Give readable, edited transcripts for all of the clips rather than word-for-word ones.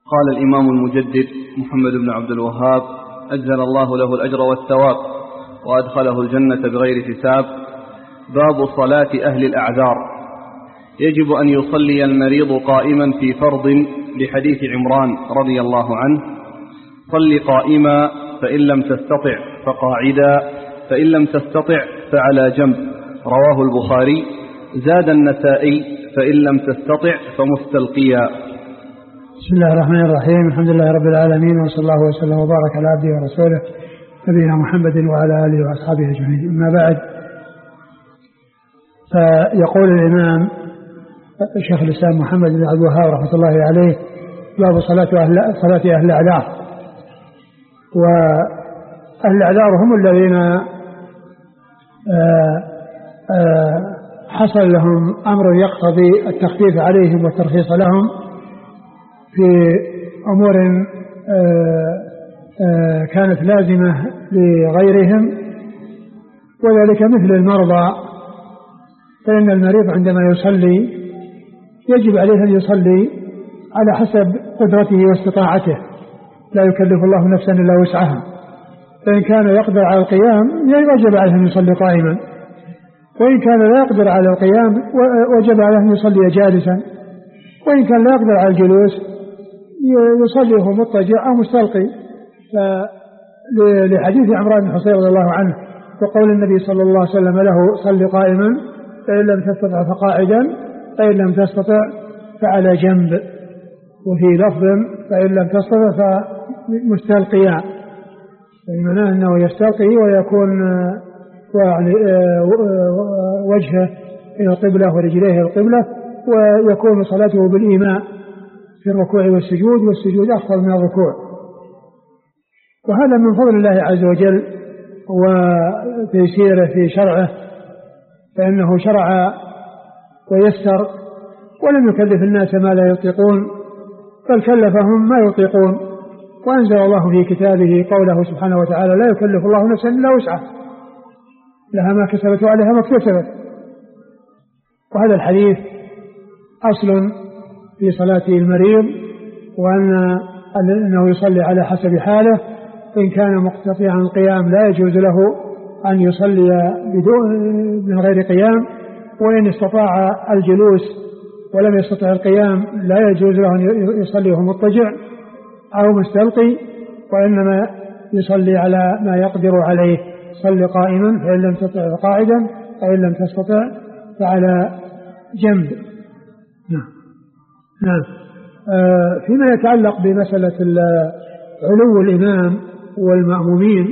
قال الإمام المجدد محمد بن عبد الوهاب أجزل الله له الأجر والثواب وأدخله الجنة بغير حساب. باب صلاة أهل الأعذار. يجب أن يصلي المريض قائما في فرض لحديث عمران رضي الله عنه: صل قائما فإن لم تستطع فقاعدا فإن لم تستطع فعلى جنب. رواه البخاري. زاد النسائي: فإن لم تستطع فمستلقيا. بسم الله الرحمن الرحيم. الحمد لله رب العالمين، وصلى الله وسلم وبارك على عبده ورسوله نبينا محمد وعلى آله وأصحابه أجمعين. أما بعد، فيقول الإمام الشيخ الإسلام محمد بن عبد الوهاب رحمة الله عليه: باب صلاة أهل الأعذار. وأهل الأعذار هم الذين حصل لهم أمر يقتضي التخفيف عليهم والترخيص لهم في أمور كانت لازمة لغيرهم، وذلك مثل المرضى. فإن المريض عندما يصلي يجب عليه أن يصلي على حسب قدرته واستطاعته، لا يكلف الله نفسا إلا وسعها. فإن كان يقدر على القيام وجب عليه أن يصلي قائما، وإن كان لا يقدر على القيام وجب عليه أن يصلي جالسا، وإن كان لا يقدر على الجلوس يصلي وهو مضطجع أو مستلقي. لحديث عمران بن حصين رضي الله عنه وقول النبي صلى الله عليه وسلم له: صل قائما فإن لم تستطع فقاعدا فإن لم تستطع فعلى جنب. وفي لفظ: فإن لم تستطع فمستلقيا، معناه أنه يستلقي ويكون وجهه إلى القبلة ورجليه إلى القبلة، ويكون صلاته بالإيماء في الركوع والسجود، والسجود أفضل من الركوع. وهذا من فضل الله عز وجل وتيسيره في شرعه، فإنه شرع ويسر ولم يكلف الناس ما لا يطيقون، بل كلفهم ما يطيقون. وأنزل الله في كتابه قوله سبحانه وتعالى: لا يكلف الله نفسا إلا وسعها لها ما كسبت وعليها ما اكتسبت. وهذا الحديث أصل في صلاة المريض، وأنه يصلي على حسب حاله. إن كان مقتطعا القيام لا يجوز له أن يصلي من غير قيام، وإن استطاع الجلوس ولم يستطع القيام لا يجوز له أن يصلي وهو مضطجع أو مستلقي، وإنما يصلي على ما يقدر عليه: صل قائما فإن لم تستطع فقاعدا فإن لم تستطع فعلى جنب. نعم. فيما يتعلق بمسألة علو الإمام والمأمومين،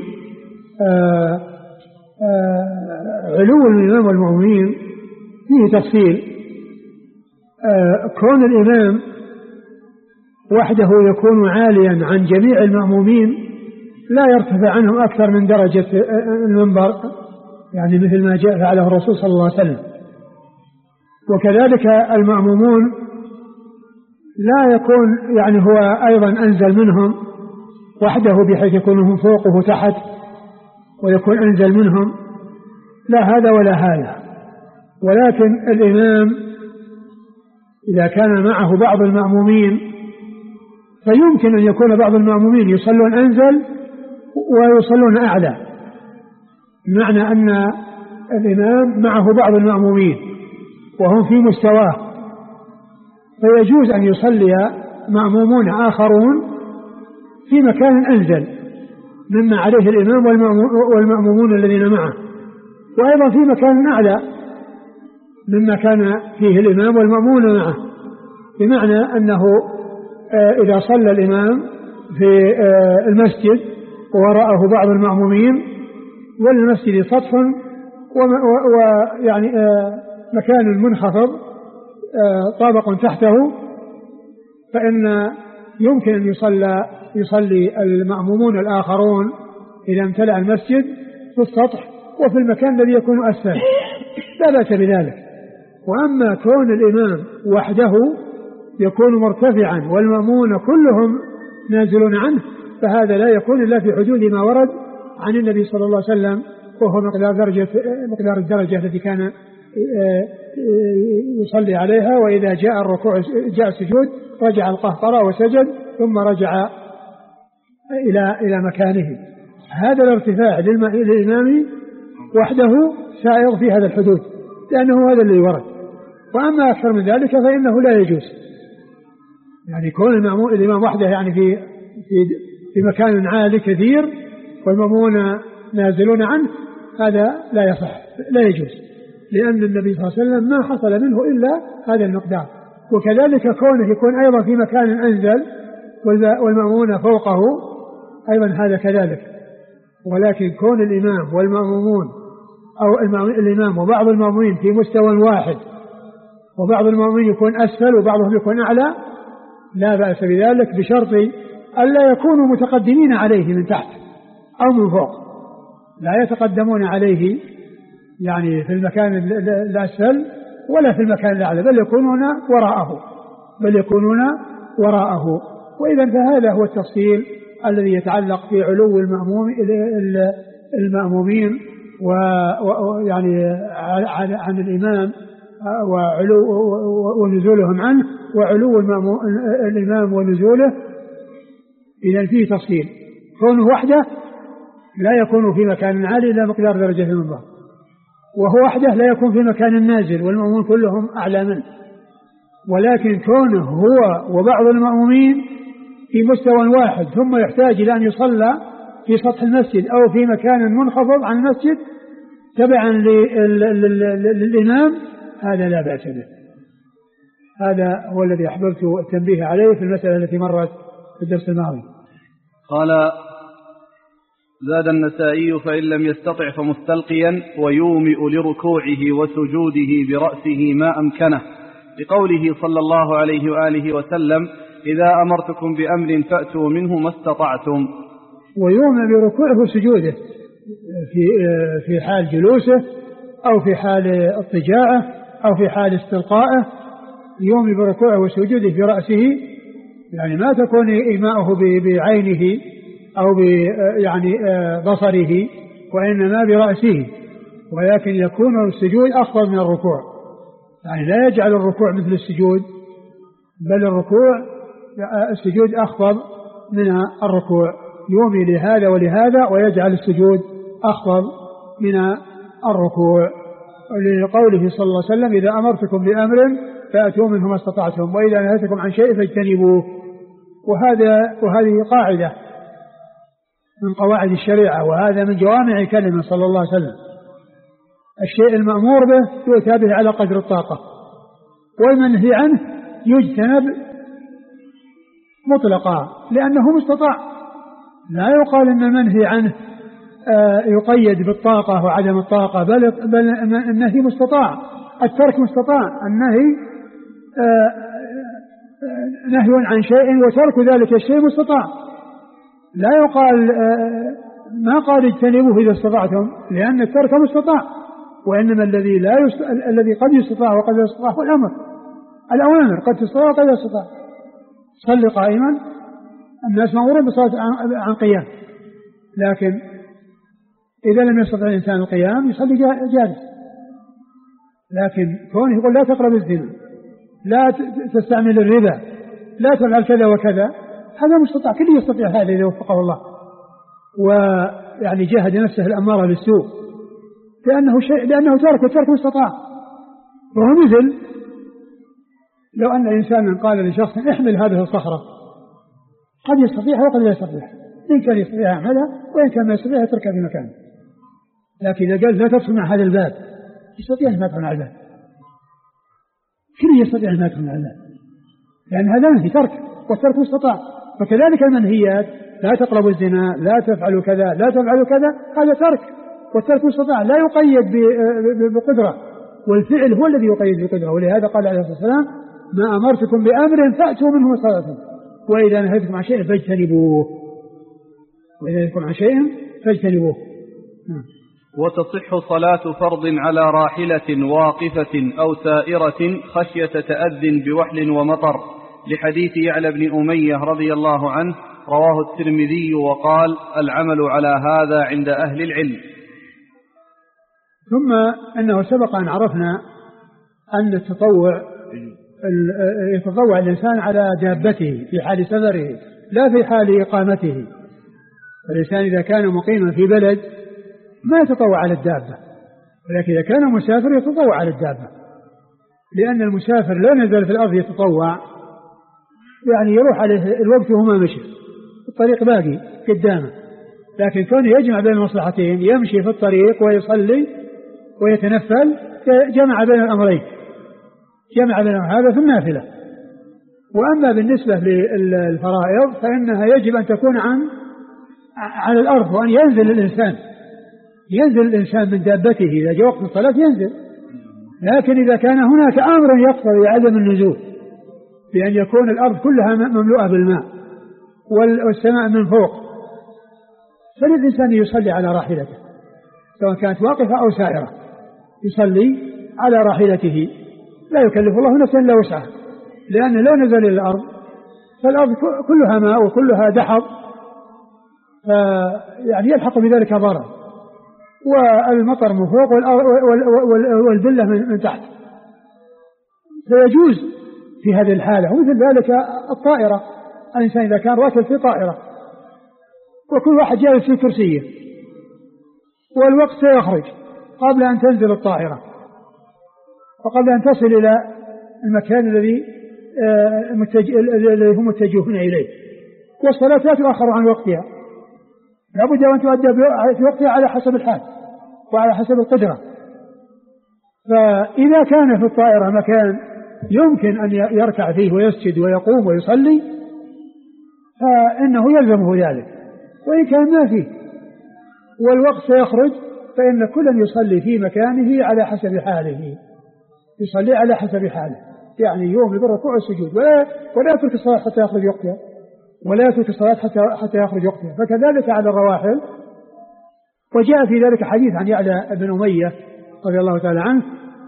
علو الإمام والمأمومين فيه تفصيل. كون الإمام وحده يكون عاليا عن جميع المأمومين لا يرتفع عنهم أكثر من درجة المنبر، يعني مثل ما جاء فعله الرسول صلى الله عليه وسلم. وكذلك المأمومون لا يكون يعني هو أيضا أنزل منهم وحده، بحيث يكونهم فوقه تحت ويكون أنزل منهم، لا هذا ولا هذا. ولكن الإمام إذا كان معه بعض المأمومين فيمكن أن يكون بعض المأمومين يصلون أنزل ويصلون أعلى، بمعنى أن الإمام معه بعض المأمومين وهم في مستواه، فيجوز أن يصلي مأمومون آخرون في مكان أنزل مما عليه الإمام والمأمومون الذين معه، وأيضا في مكان أعلى مما كان فيه الإمام والمأمومون معه. بمعنى أنه إذا صلى الإمام في المسجد ووراءه بعض المأمومين والمسجد سطح ويعني مكان منخفض طابق تحته، فإن يمكن أن يصلي المأمومون الآخرون إذا امتلأ المسجد في السطح وفي المكان الذي يكون أسفل، لا بأس بذلك. وأما كون الإمام وحده يكون مرتفعا والمأمون كلهم نازلون عنه، فهذا لا يكون إلا في حدود ما ورد عن النبي صلى الله عليه وسلم، وهو مقدار الدرجة التي كان يصلي عليها. وإذا جاء الركوع جاء السجود رجع القهقرة وسجد ثم رجع إلى مكانه. هذا الارتفاع للإمام وحده سائغ في هذا الحدود، لأنه هذا الذي ورد. وأما أكثر من ذلك فإنه لا يجوز، يعني كون الإمام وحده يعني في مكان عالي كثير والمأمون نازلون عنه، هذا لا يصح، لا يجوز، لأن النبي صلى الله عليه وسلم ما حصل منه إلا هذا المقدار. وكذلك كونه يكون أيضا في مكان أنزل والمأمون فوقه أيضا هذا كذلك. ولكن كون الإمام والمأمومون أو الإمام وبعض المأمومين في مستوى واحد، وبعض المأمومين يكون أسفل وبعضهم يكون أعلى، لا بأس بذلك، بشرط ألا يكونوا متقدمين عليه من تحت أو من فوق، لا يتقدمون عليه يعني في المكان الأسفل ولا في المكان الأعلى، بل يكونون وراءه. وإذا فهذا هو التفصيل الذي يتعلق في علو المأمومين ويعني عن الإمام ونزولهم عنه، وعلو الإمام ونزوله. إذا فيه تفصيل. كونه وحده لا يكون في مكان عالي إلا مقدار درجة المنبر، وهو وحده لا يكون في مكان نازل والمأمومون كلهم أعلى منه. ولكن كونه هو وبعض المأمومين في مستوى واحد ثم يحتاج إلى أن يصلى في سطح المسجد أو في مكان منخفض عن المسجد تبعا للإمام، هذا لا بأس به. هذا هو الذي أحببت التنبيه عليه في المسألة التي مرت في الدرس الماضي. قال: زاد النسائي: فإن لم يستطع فمستلقيا ويومئ لركوعه وسجوده برأسه ما أمكنه، لقوله صلى الله عليه وآله وسلم: إذا أمرتكم بأمر فأتوا منه ما استطعتم. ويومئ بركوعه وسجوده في حال جلوسه أو في حال اضطجاعه أو في حال استلقائه، يومئ بركوعه وسجوده برأسه، يعني ما تكون إيماؤه بعينه أو يعني بصره، وإنما برأسه. ولكن يكون السجود أفضل من الركوع، يعني لا يجعل الركوع مثل السجود، بل السجود أفضل من الركوع، يومي لهذا ولهذا ويجعل السجود أفضل من الركوع، لقوله صلى الله عليه وسلم: إذا أمرتكم بأمر فأتوا منه ما استطعتم وإذا نهيتكم عن شيء فاجتنبوه. وهذه قاعدة من قواعد الشريعة، وهذا من جوامع كلمة صلى الله عليه وسلم. الشيء المأمور به يؤتى به على قدر الطاقة، والمنهي عنه يجتنب مطلقا لأنه مستطاع. لا يقال أن المنهي عنه يقيد بالطاقة وعدم الطاقة، بل النهي مستطاع، الترك مستطاع، النهي نهي عن شيء وترك ذلك الشيء مستطاع. لا يقال ما قال اجتنبوه إذا استطعتم، لأن الترك مستطاع، وإنما الذي قد يستطاع وقد لا يستطاع هو الأوامر قد تستطاع وقد لا يستطاع. صل قائما، الناس مأمورون بصلاة عن قيام، لكن إذا لم يستطع الإنسان القيام يصلي جالس. لكن كونه يقول لا تقرب الزنا، لا تستعمل الربا، لا تفعل كذا وكذا، هذا مستطاع، كل يستطيع هذا إذا وفقه الله، ويعني جاهد نفسه الأمارة بالسوء، لأنه ترك، والترك مستطاع. وهو مثل لو أن إنسانا قال لشخص احمل هذه الصخرة، قد يستطيع وقد لا يستطيع، إن كان يستطيع يعملها وإن كان ما يستطيع يتركها في مكانه. لكن إذا قال لا تدخل مع هذا الباب، يستطيع أن يدخل مع الباب، كل يستطيع أن يدخل مع الباب، لأن هذا منهي ترك، والترك مستطاع. فكذلك المنهيات: لا تقربوا الزنا، لا تفعلوا كذا، لا تفعلوا كذا، هذا ترك، والترك مستطاع، لا يقيد بقدرة، والفعل هو الذي يقيد بقدرة. ولهذا قال عليه الصلاة والسلام: ما أمرتكم بأمر فأتوا منه ما استطعتم وإذا نهيتكم عن شيء فاجتنبوه. وتصح صلاة فرض على راحلة واقفة أو سائرة خشية تأذن بوحل ومطر، لحديث يعلى بن أمية رضي الله عنه، رواه الترمذي وقال: العمل على هذا عند أهل العلم. ثم أنه سبق أن عرفنا أن التطوع يتطوع الإنسان على دابته في حال سفره لا في حال إقامته. الإنسان إذا كان مقيما في بلد ما يتطوع على الدابة، ولكن إذا كان مسافر يتطوع على الدابة، لأن المسافر لا نزل في الأرض يتطوع يعني يروح عليه الوقت وهو ما مشي، الطريق باقي قدامه، لكن كونه يجمع بين المصلحتين يمشي في الطريق ويصلي ويتنفل جمع بين الأمرين، جمع بين هذا في النافلة. وأما بالنسبة للفرائض فإنها يجب أن تكون على الأرض، وأن ينزل الإنسان من دابته إذا جاء وقت الصلاة ينزل. لكن إذا كان هناك أمر يقتضي عدم النزول بأن يكون الأرض كلها مملوءة بالماء والسماء من فوق، فللإنسان يصلي على راحلته سواء كانت واقفة أو سائرة، يصلي على راحلته، لا يكلف الله نفسا إلا وسعها، لأن لو نزل إلى الأرض فالأرض كلها ماء وكلها دحض، يعني يلحق بذلك ضرر، والمطر من فوق والبلة من تحت، فيجوز في هذه الحالة. ومثل ذلك الطائرة، الإنسان إذا كان راكب في طائرة وكل واحد جالس في كرسيه والوقت سيخرج قبل أن تنزل الطائرة وقبل أن تصل إلى المكان الذي هم متجهون إليه، والصلاة لا تؤخر عن وقتها، لابد أن تؤدى في وقتها على حسب الحال وعلى حسب القدرة. فإذا كان في الطائرة مكان يمكن أن يركع فيه ويسجد ويقوم ويصلي فإنه يلزمه ذلك، وإن كان ما فيه والوقت سيخرج فإن كل يصلي في مكانه على حسب حاله، يصلي على حسب حاله، يعني يوم بالركوع والسجود، ولا يترك الصلاة حتى يخرج وقتها، ولا يترك الصلاة حتى يخرج وقتها. فكذلك على الرواحل. وجاء في ذلك حديث عن يعلى بن أمية رضي الله تعالى عنه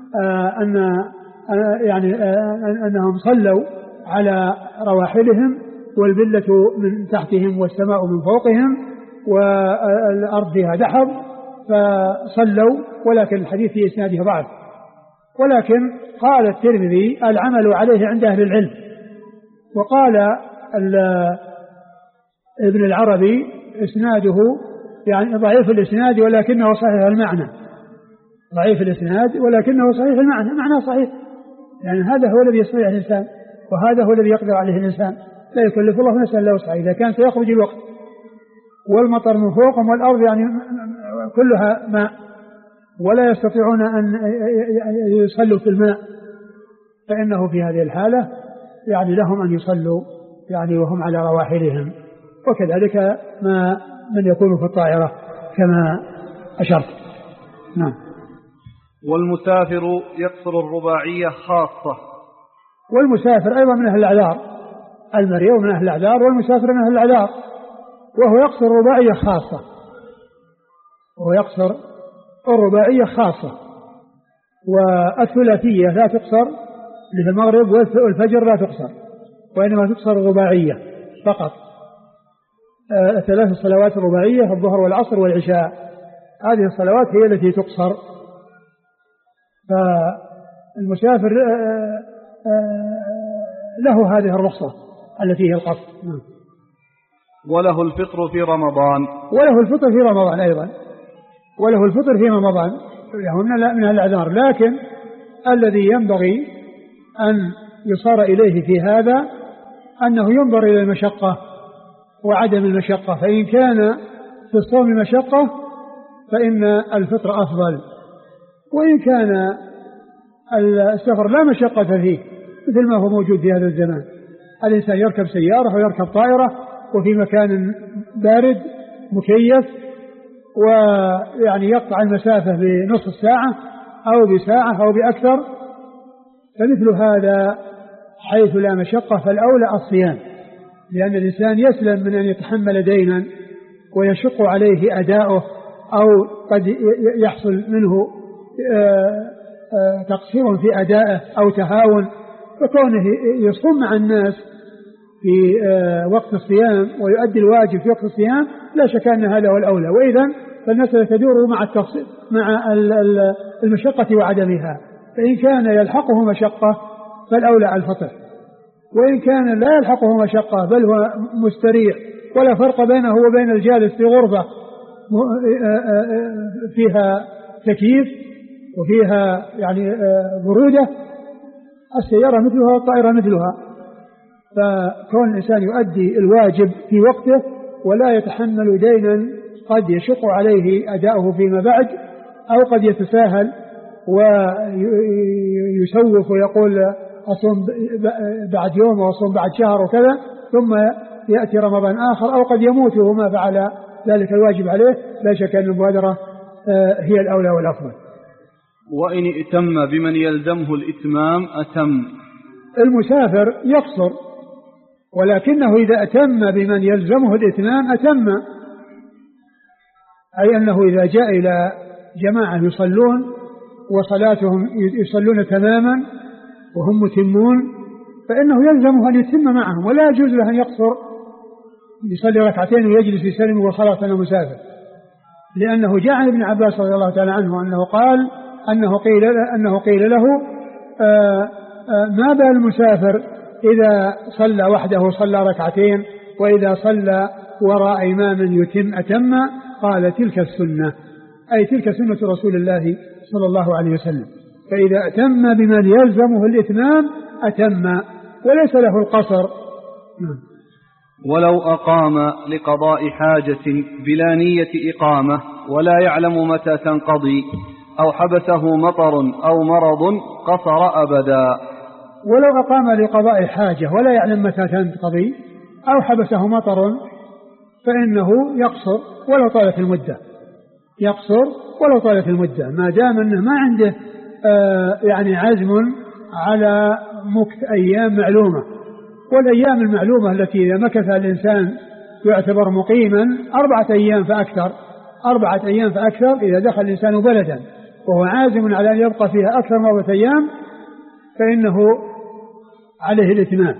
أنهم صلوا على رواحلهم والبلة من تحتهم والسماء من فوقهم والأرض فيها دحض، فصلوا، ولكن الحديث في إسناده ضعف. ولكن قال الترمذي العمل عليه عند أهل العلم. وقال ابن العربي إسناده يعني ضعيف الإسناد ولكنه صحيح المعنى، ضعيف الإسناد ولكنه صحيح المعنى، معناه صحيح، يعني هذا هو الذي يستطيع الإنسان وهذا هو الذي يقدر عليه الإنسان، لا يكلف الله نفسا إلا وسعها. إذا كان سيخرج الوقت والمطر من فوقهم والأرض يعني كلها ماء ولا يستطيعون أن يصلوا في الماء، فإنه في هذه الحالة يعني لهم أن يصلوا يعني وهم على رواحلهم، وكذلك من يكون في الطائرة كما أشرت. نعم. والمسافر يقصر الرباعية خاصة. والمسافر أيضا من أهل الأعذار، المريض من أهل الأعذار والمسافر من أهل الأعذار، وهو يقصر الرباعية خاصة، وهو يقصر الرباعية خاصة. والثلاثية لا تقصر مثل المغرب والفجر لا تقصر، وإنما تقصر الرباعية فقط. ثلاث الصلوات الرباعية الظهر والعصر والعشاء، هذه الصلوات هي التي تقصر. فالمسافر له هذه الرخصة التي هي القصر. وله الفطر في رمضان. وله الفطر في رمضان أيضا، وله الفطر في رمضان من الأعذار. لكن الذي ينبغي أن يصار إليه في هذا أنه ينظر إلى المشقة وعدم المشقة، فإن كان في الصوم مشقة فإن الفطر أفضل، وإن كان السفر لا مشقة فيه مثل ما هو موجود في هذا الزمان، الإنسان يركب سيارة ويركب طائرة وفي مكان بارد مكيف ويعني يقطع المسافة بنصف ساعة أو بساعة أو بأكثر، فمثل هذا حيث لا مشقة فالأولى الصيام، لأن الإنسان يسلم من أن يتحمل دينا ويشق عليه أداؤه أو قد يحصل منه تقصير في أدائه أو تهاون، فكونه يصوم مع الناس في وقت الصيام ويؤدي الواجب في وقت الصيام لا شك أن هذا هو الأولى. وإذا فالمسألة تدور مع المشقة وعدمها، فإن كان يلحقه مشقة فالأولى الفطر، وإن كان لا يلحقه مشقة بل هو مستريح ولا فرق بينه وبين الجالس في غرفة فيها تكييف وفيها يعني برودة، السيارة مثلها والطائرة مثلها، فكون الإنسان يؤدي الواجب في وقته ولا يتحمل دينا قد يشق عليه أداؤه فيما بعد، أو قد يتساهل ويسوف ويقول أصوم بعد يوم وأصوم بعد شهر وكذا، ثم يأتي رمضان آخر، أو قد يموت وما فعل ذلك الواجب عليه. لا شك أن المبادرة هي الأولى والأفضل. وإن ائتم بمن يلزمه الإتمام أتم. المسافر يقصر، ولكنه إذا أتم بمن يلزمه الإتمام أتم، أي أنه إذا جاء إلى جماعة يصلون وصلاتهم يصلون تماما وهم متمون فإنه يلزمه أن يتم معهم، ولا يجوز له أن يقصر يصلي ركعتين ويجلس يسلم وخلاص أنه مسافر، لأنه جاء عن ابن عباس رضي الله تعالى عنه أنه قال أنه قيل له ما بال المسافر إذا صلى وحده صلى ركعتين وإذا صلى وراء إمام يتم أتم؟ قال تلك السنة، أي تلك سنة رسول الله صلى الله عليه وسلم. فإذا أتم بمن يلزمه الإتمام أتم وليس له القصر. ولو أقام لقضاء حاجة بلا نية إقامة ولا يعلم متى تنقضي، أو حبسه مطر أو مرض قصر أبدا. ولو أقام لقضاء حاجة ولا يعلم متى تنقضي أو حبسه مطر فإنه يقصر ولو طالت المدة، يقصر ولو طالت المدة، ما دام أنه ما عنده يعني عزم على مكث أيام معلومة. والأيام المعلومة التي إذا مكث الإنسان يعتبر مقيما 4 أيام فأكثر، 4 أيام فأكثر إذا دخل الإنسان بلدا وهو عازم على أن يبقى فيها أكثر من 4 أيام فإنه عليه الإتمام،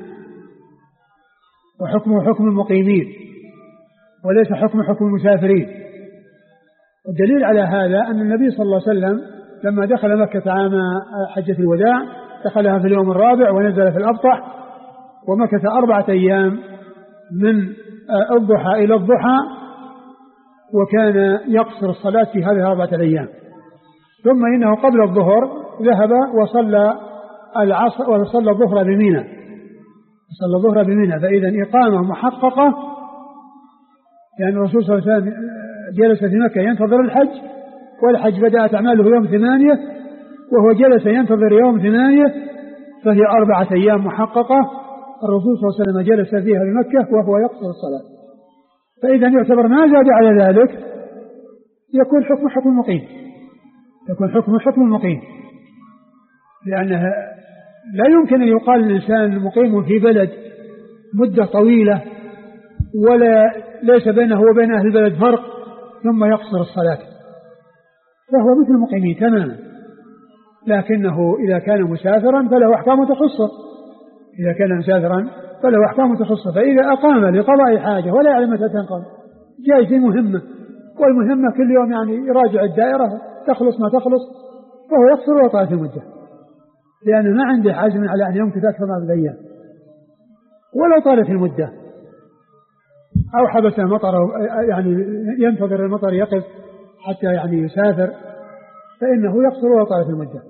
وحكمه حكم المقيمين وليس حكم المسافرين. والدليل على هذا أن النبي صلى الله عليه وسلم لما دخل مكة عام حجة الوداع دخلها في اليوم الرابع ونزل في الأبطح، ومكث 4 أيام من الضحى إلى الضحى، وكان يقصر الصلاة في هذه 4 أيام. ثم إنه قبل الظهر ذهب وصلى العصر وصلى الظهر بمنى، صلى الظهر بمنى، فإذا إقامة محققة، لأن الرسول صلى الله عليه وسلم جلس في مكة ينتظر الحج، والحج بدأت أعماله يوم 8 وهو جلس ينتظر يوم 8، فهي 4 أيام محققة الرسول صلى الله عليه وسلم جلس فيها بمكة وهو يقصر الصلاة. فإذا يعتبر ما زاد على ذلك يكون حكم حكم المقيم، يكون حكم حكم المقيم، لأنها لا يمكن أن يقال الإنسان مقيم في بلد مدة طويلة ولا ليس بينه وبين أهل البلد فرق ثم يقصر الصلاة، فهو مثل المقيمين تماما. لكنه إذا كان مسافرا فله أحكام تخصه، إذا كان مسافرا فله أحكام تخصه. فإذا أقام لقضاء حاجة ولا يعلم متى تنقضي جاي في مهمة، والمهمة كل يوم يعني يراجع الدائرة تخلص ما تخلص، فهو يقصر وطالت المدة، لأنه ما عنده عزم على أن يمكث أكثر من 4 أيام ولو طالت المدة، أو حبس المطر يعني ينتظر المطر يقف حتى يعني يسافر، فإنه يقصر ولو طالت المدة.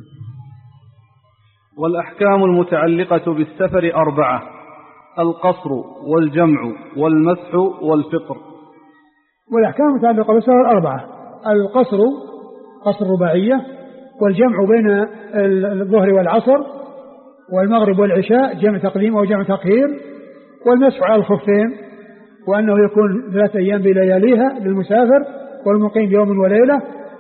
والأحكام المتعلقة بالسفر 4: القصر والجمع والمسح والفطر. والأحكام المتعلقة بالسفر 4: القصر قصر رباعية، والجمع بين الظهر والعصر والمغرب والعشاء جمع تقديم أو جمع تأخير، والمسح على الخفين، وأنه يكون 3 أيام بلياليها للمسافر والمقيم يوم وليلة،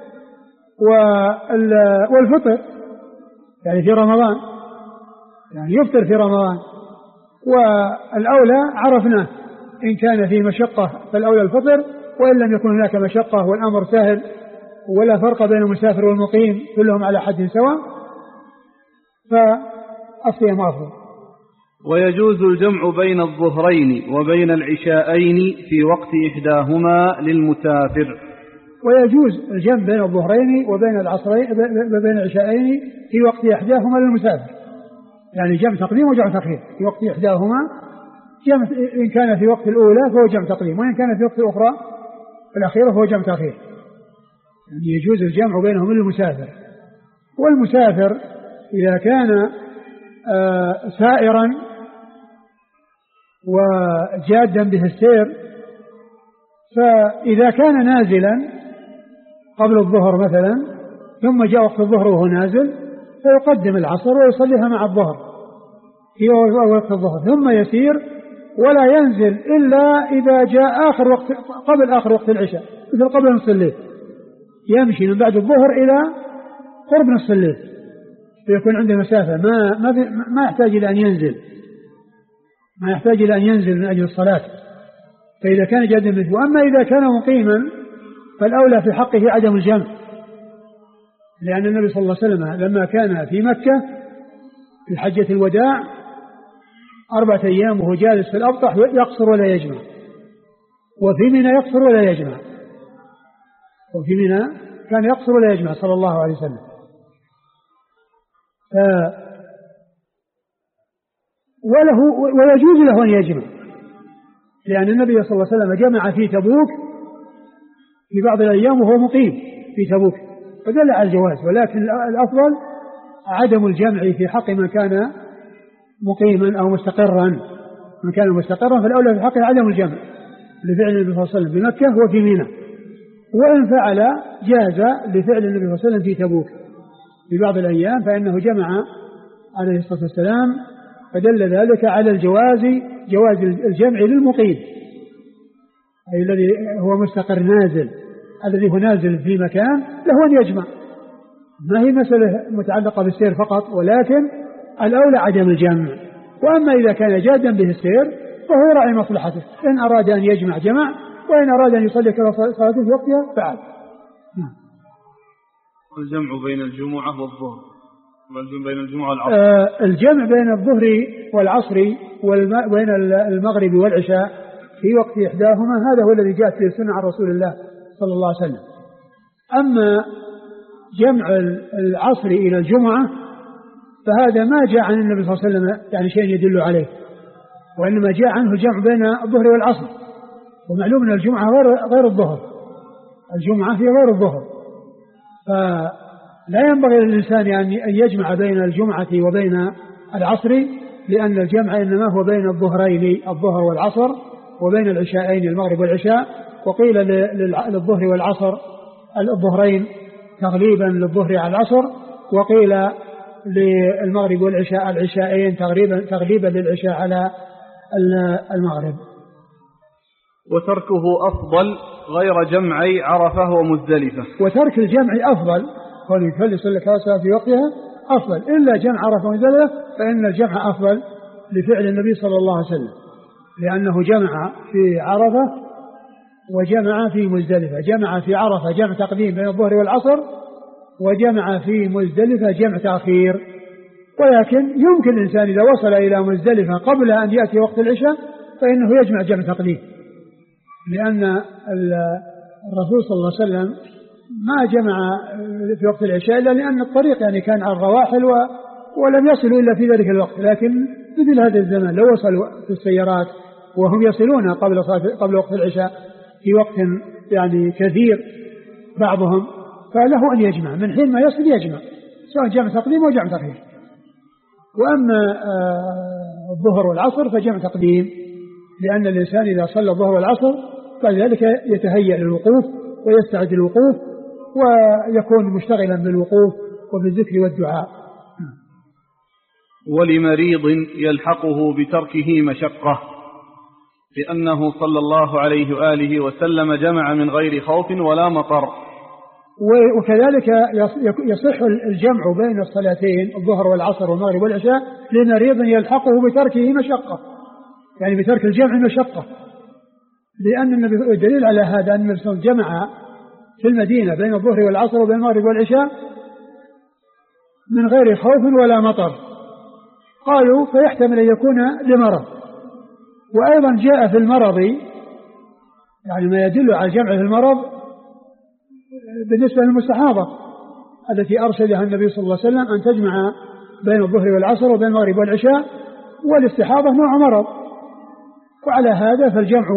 والفطر يعني في رمضان، يعني يفطر في رمضان. والأولى عرفنا إن كان في مشقة فالأولى الفطر، وإن لم يكن هناك مشقة والأمر سهل ولا فرق بين المسافر والمقيم كلهم على حد سواء فالصيام أفضل. ويجوز الجمع بين الظهرين وبين العشاءين في وقت إحداهما للمسافر. ويجوز الجمع بين الظهرين وبين العصرين بين العشاءين في وقت إحداهما للمسافر، يعني جمع تقديم وجمع تأخير في وقت إحداهما، جمع إن كان في وقت الأولى فهو جمع تقديم، وإن كان في وقت الأخرى الأخيرة فهو جمع تأخير. يعني يجوز الجمع بينهم للمسافر. والمسافر إذا كان سائرا وجادا به السير، فإذا كان نازلا قبل الظهر مثلا ثم جاء وقت الظهر وهو نازل فيقدم العصر ويصليها مع الظهر في وقت الظهر، ثم يسير ولا ينزل إلا إذا جاء آخر وقت قبل آخر وقت العشاء، مثل قبل نصف الليل، يمشي من بعد الظهر إلى قرب نصف الليل، فيكون عنده مسافة ما يحتاج إلى أن ينزل، ما يحتاج إلى أن ينزل من أجل الصلاة، فإذا كان جادا به. وأما إذا كان مقيما فالأولى في حقه عدم الجمع، لأن النبي صلى الله عليه وسلم لما كان في مكة في حجة الوداع 4 أيام وهو جالس في الأبطح يقصر ولا يجمع، وفي منى يقصر ولا يجمع، وفي منى كان يقصر ولا يجمع صلى الله عليه وسلم. ويجوز له أن يجمع، لأن النبي صلى الله عليه وسلم جمع في تبوك في بعض الأيام وهو مقيم في تبوك، فدل على الجواز، ولكن الأفضل عدم الجمع في حق من كان مقيما أو مستقرا. من كان مستقرا فالأولى في حقه عدم الجمع لفعل النبي صلى الله عليه وسلم بمكة وفي منى، وإن فعل جاز لفعل النبي صلى الله عليه وسلم في تبوك في بعض الأيام، فإنه جمع عليه الصلاة والسلام، فدل ذلك على جواز الجمع للمقيم، أي الذي هو مستقر نازل، الذي هو نازل في مكان له أن يجمع. ما هي مسألة متعلقة بالسير فقط، ولكن الأولى عدم الجمع. وأما إذا كان جادا به السير فهو يراعي مصلحته، إن أراد أن يجمع جمع، وإن أراد أن يصلي صلاته في وقتها فعل. الجمع بين الجمعة والظهر، بين الجمعة والعصر. الجمع بين الظهر والعصر وبين المغرب والعشاء في وقت إحداهما هذا هو الذي جاءت به السنة عن رسول الله صلى الله عليه وسلم. أما جمع العصر إلى الجمعة فهذا ما جاء عن النبي صلى الله عليه وسلم يعني شيء يدل عليه، وإنما جاء عنه الجمع بين الظهر والعصر، ومعلوم أن الجمعة غير الظهر، الجمعة هي غير الظهر، فلا ينبغي للإنسان يعني أن يجمع بين الجمعة وبين العصر، لأن الجمع إنما هو بين الظهرين الظهر والعصر، وبين العشاءين المغرب والعشاء. وقيل للظهر والعصر الظهرين تغليبا للظهر على العصر، وقيل للمغرب والعشاء العشاءين تغليبا للعشاء على المغرب. وتركه أفضل غير جمعي عرفة ومزدلفة. وترك الجمع أفضل، قال يصلي كاسا في وقتها أفضل، إلا جمع عرفة ومزدلفة فإن الجمع أفضل لفعل النبي صلى الله عليه وسلم، لأنه جمع في عرفة وجمع في مزدلفة. جمع في عرفة جمع تقديم بين الظهر والعصر، وجمع في مزدلفة جمع تأخير. ولكن يمكن الإنسان إذا وصل إلى مزدلفة قبل أن يأتي وقت العشاء فإنه يجمع جمع تقديم، لأن الرسول صلى الله عليه وسلم ما جمع في وقت العشاء إلا لأن الطريق يعني كان على الرواحل ولم يصلوا إلا في ذلك الوقت. لكن مثل هذا الزمان لو وصلوا في السيارات وهم يصلون قبل وقت العشاء في وقت يعني كثير بعضهم، فله أن يجمع من حين ما يصل يجمع، سواء جمع تقديم أو جمع تأخير. وأما الظهر والعصر فجمع تقديم، لأن الإنسان إذا صلى الظهر والعصر فلذلك يتهيأ للوقوف ويستعد للوقوف ويكون مشتغلا بالوقوف وبالذكر والدعاء. ولمريض يلحقه بتركه مشقة، لأنه صلى الله عليه وآله وسلم جمع من غير خوف ولا مطر. وكذلك يصح الجمع بين الصلاتين الظهر والعصر والمغرب والعشاء لمريض يلحقه بتركه مشقة، يعني بترك الجمع مشقة، لأن النبي الدليل على هذا أن النبي صلى الله عليه وسلم جمع في المدينة بين الظهر والعصر وبين المغرب والعشاء من غير خوف ولا مطر. قالوا فيحتمل أن يكون لمرض. وأيضا جاء في المرض يعني ما يدل على الجمع في المرض بالنسبة للمستحاضة التي أرشدها النبي صلى الله عليه وسلم أن تجمع بين الظهر والعصر وبين المغرب والعشاء، والاستحاضة نوع مرض. وعلى هذا فالجمع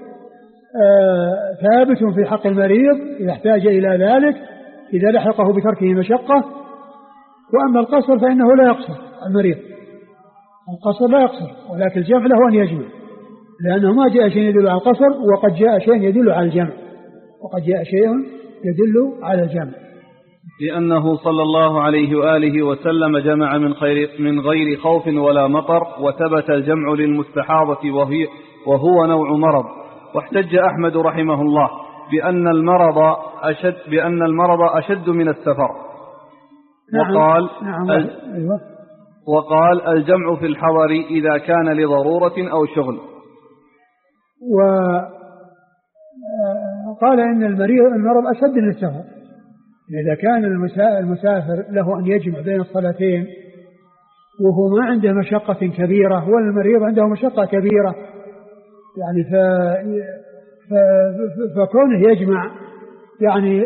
ثابت في حق المريض إذا احتاج إلى ذلك، إذا لحقه بتركه مشقة. وأما القصر فإنه لا يقصر المريض، القصر لا يقصر، ولكن الجمع له أن يجمع، لأنه ما جاء شيء يدل على القصر، وقد جاء شيء يدل على الجمع، وقد جاء شيء يدل على الجمع، لأنه صلى الله عليه وآله وسلم جمع من غير خوف ولا مطر، وثبت الجمع للمستحاضة وهو نوع مرض. واحتج أحمد رحمه الله بأن المرض أشد من السفر. وقال الجمع في الحضر إذا كان لضرورة أو شغل. وقال إن المرض أشد من السفر، إذا كان المسافر له أن يجمع بين الصلاتين وهو ما عنده مشقة كبيرة، والمريض عنده مشقة كبيرة، يعني فكونه يجمع يعني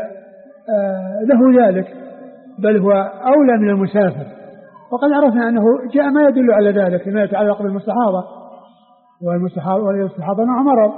له ذلك، بل هو أولى من المسافر. وقد عرفنا أنه جاء ما يدل على ذلك فيما يتعلق بالمستحاضة، والمستحاضة نوع مرض.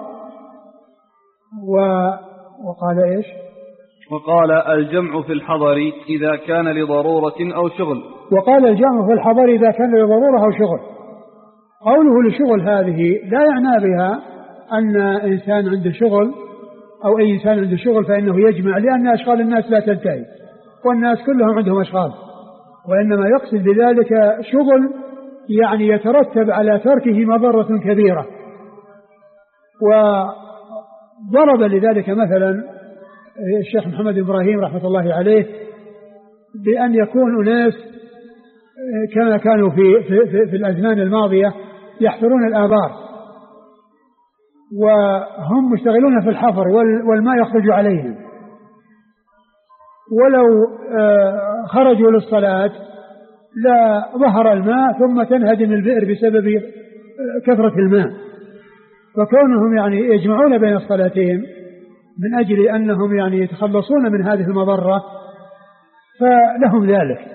وقال إيش؟ وقال الجمع في الحضر إذا كان لضرورة أو شغل. وقال الجمع في الحضر إذا كان لضرورة أو شغل. قوله لشغل هذه لا يعنى بها أن إنسان عنده شغل أو أي إنسان عنده شغل فإنه يجمع، لأن أشغال الناس لا تنتهي، والناس كلهم عندهم أشغال، وإنما يقصد بذلك شغل يعني يترتب على تركه مضرة كبيرة. وضرب لذلك مثلا الشيخ محمد إبراهيم رحمة الله عليه بأن يكون أناس كما كانوا في الأزمان الماضية يحفرون الآبار، وهم مشتغلون في الحفر والماء يخرج عليهم، ولو خرجوا للصلاة لا ظهر الماء ثم تنهدم البئر بسبب كثرة الماء. فكونهم يعني يجمعون بين الصلاتين من أجل أنهم يعني يتخلصون من هذه المضرة فلهم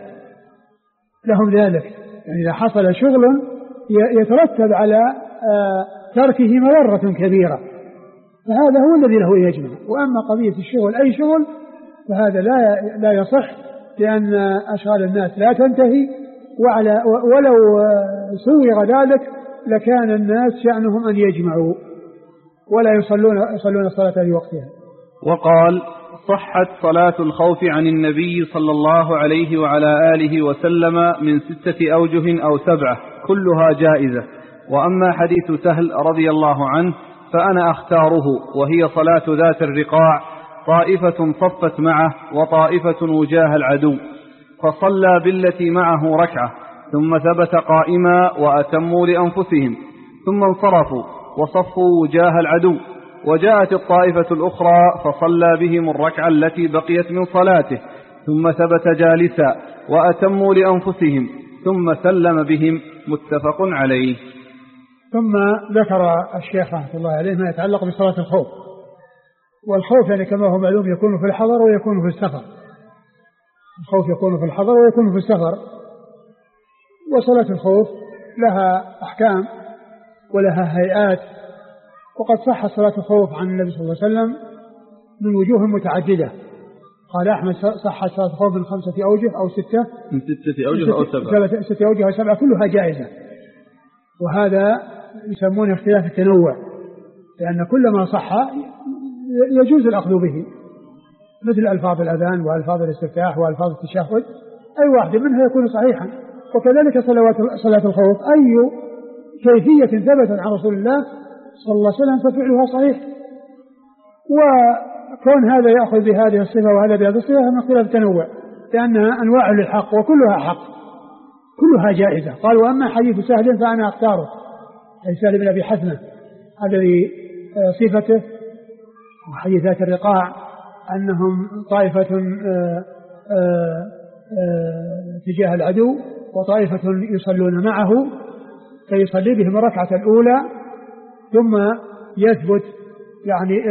ذلك يعني إذا حصل شغل يترتب على تركه مضرة كبيرة، فهذا هو الذي له يجمع. وأما قضية الشغل أي شغل فهذا لا يصح، لأن أشغال الناس لا تنتهي، ولو سوغ ذلك لكان الناس شأنهم أن يجمعوا ولا يصلون الصلاة في وقتها. وقال صحت صلاة الخوف عن النبي صلى الله عليه وعلى آله وسلم من 6 أوجه أو 7 كلها جائزة. وأما حديث سهل رضي الله عنه فأنا أختاره، وهي صلاة ذات الرقاع، طائفة صفت معه وطائفة وجاه العدو، فصلى بالتي معه ركعة ثم ثبت قائما وأتموا لأنفسهم، ثم انصرفوا وصفوا وجاه العدو، وجاءت الطائفة الأخرى فصلى بهم الركعة التي بقيت من صلاته، ثم ثبت جالسا وأتموا لأنفسهم، ثم سلم بهم، متفق عليه. ثم ذكر الشيخ رحمه الله عليه ما يتعلق بصلاة الخوف. والخوف يعني كما هو معلوم يكون في الحضر ويكون في السفر، الخوف يكون في الحضر ويكون في السفر. وصلاة الخوف لها أحكام ولها هيئات، وقد صح صلاة الخوف عن النبي صلى الله عليه وسلم من وجوه متعددة. قال أحمد صحت صلاة الخوف من 5 أوجه أو 6، من 6 أوجه أو 7، 6 أوجه أو 7 كلها جائزة. وهذا يسمونه اختلاف التنوع، لأن كل ما صح يجوز الأخذ به، مثل ألفاظ الأذان وألفاظ الاستفتاح وألفاظ التشهد، أي واحد منها يكون صحيحا. وكذلك صلاة الخوف أي كيفية ثبت عن رسول الله صلى الله عليه وسلم ففعلها صحيح. وكون هذا يأخذ بهذه الصفة وهذا بهذه الصفة من اختلاف التنوع، لأنها أنواع للحق وكلها حق، كلها جائزة. قال وأما حديث سهل فأنا أختاره، أي سهل بن أبي حثمة هذه صفته. وحديث ذات الرقاع أنهم طائفة تجاه العدو وطائفة يصلون معه، فيصلي بهم الركعة الأولى ثم يثبت يعني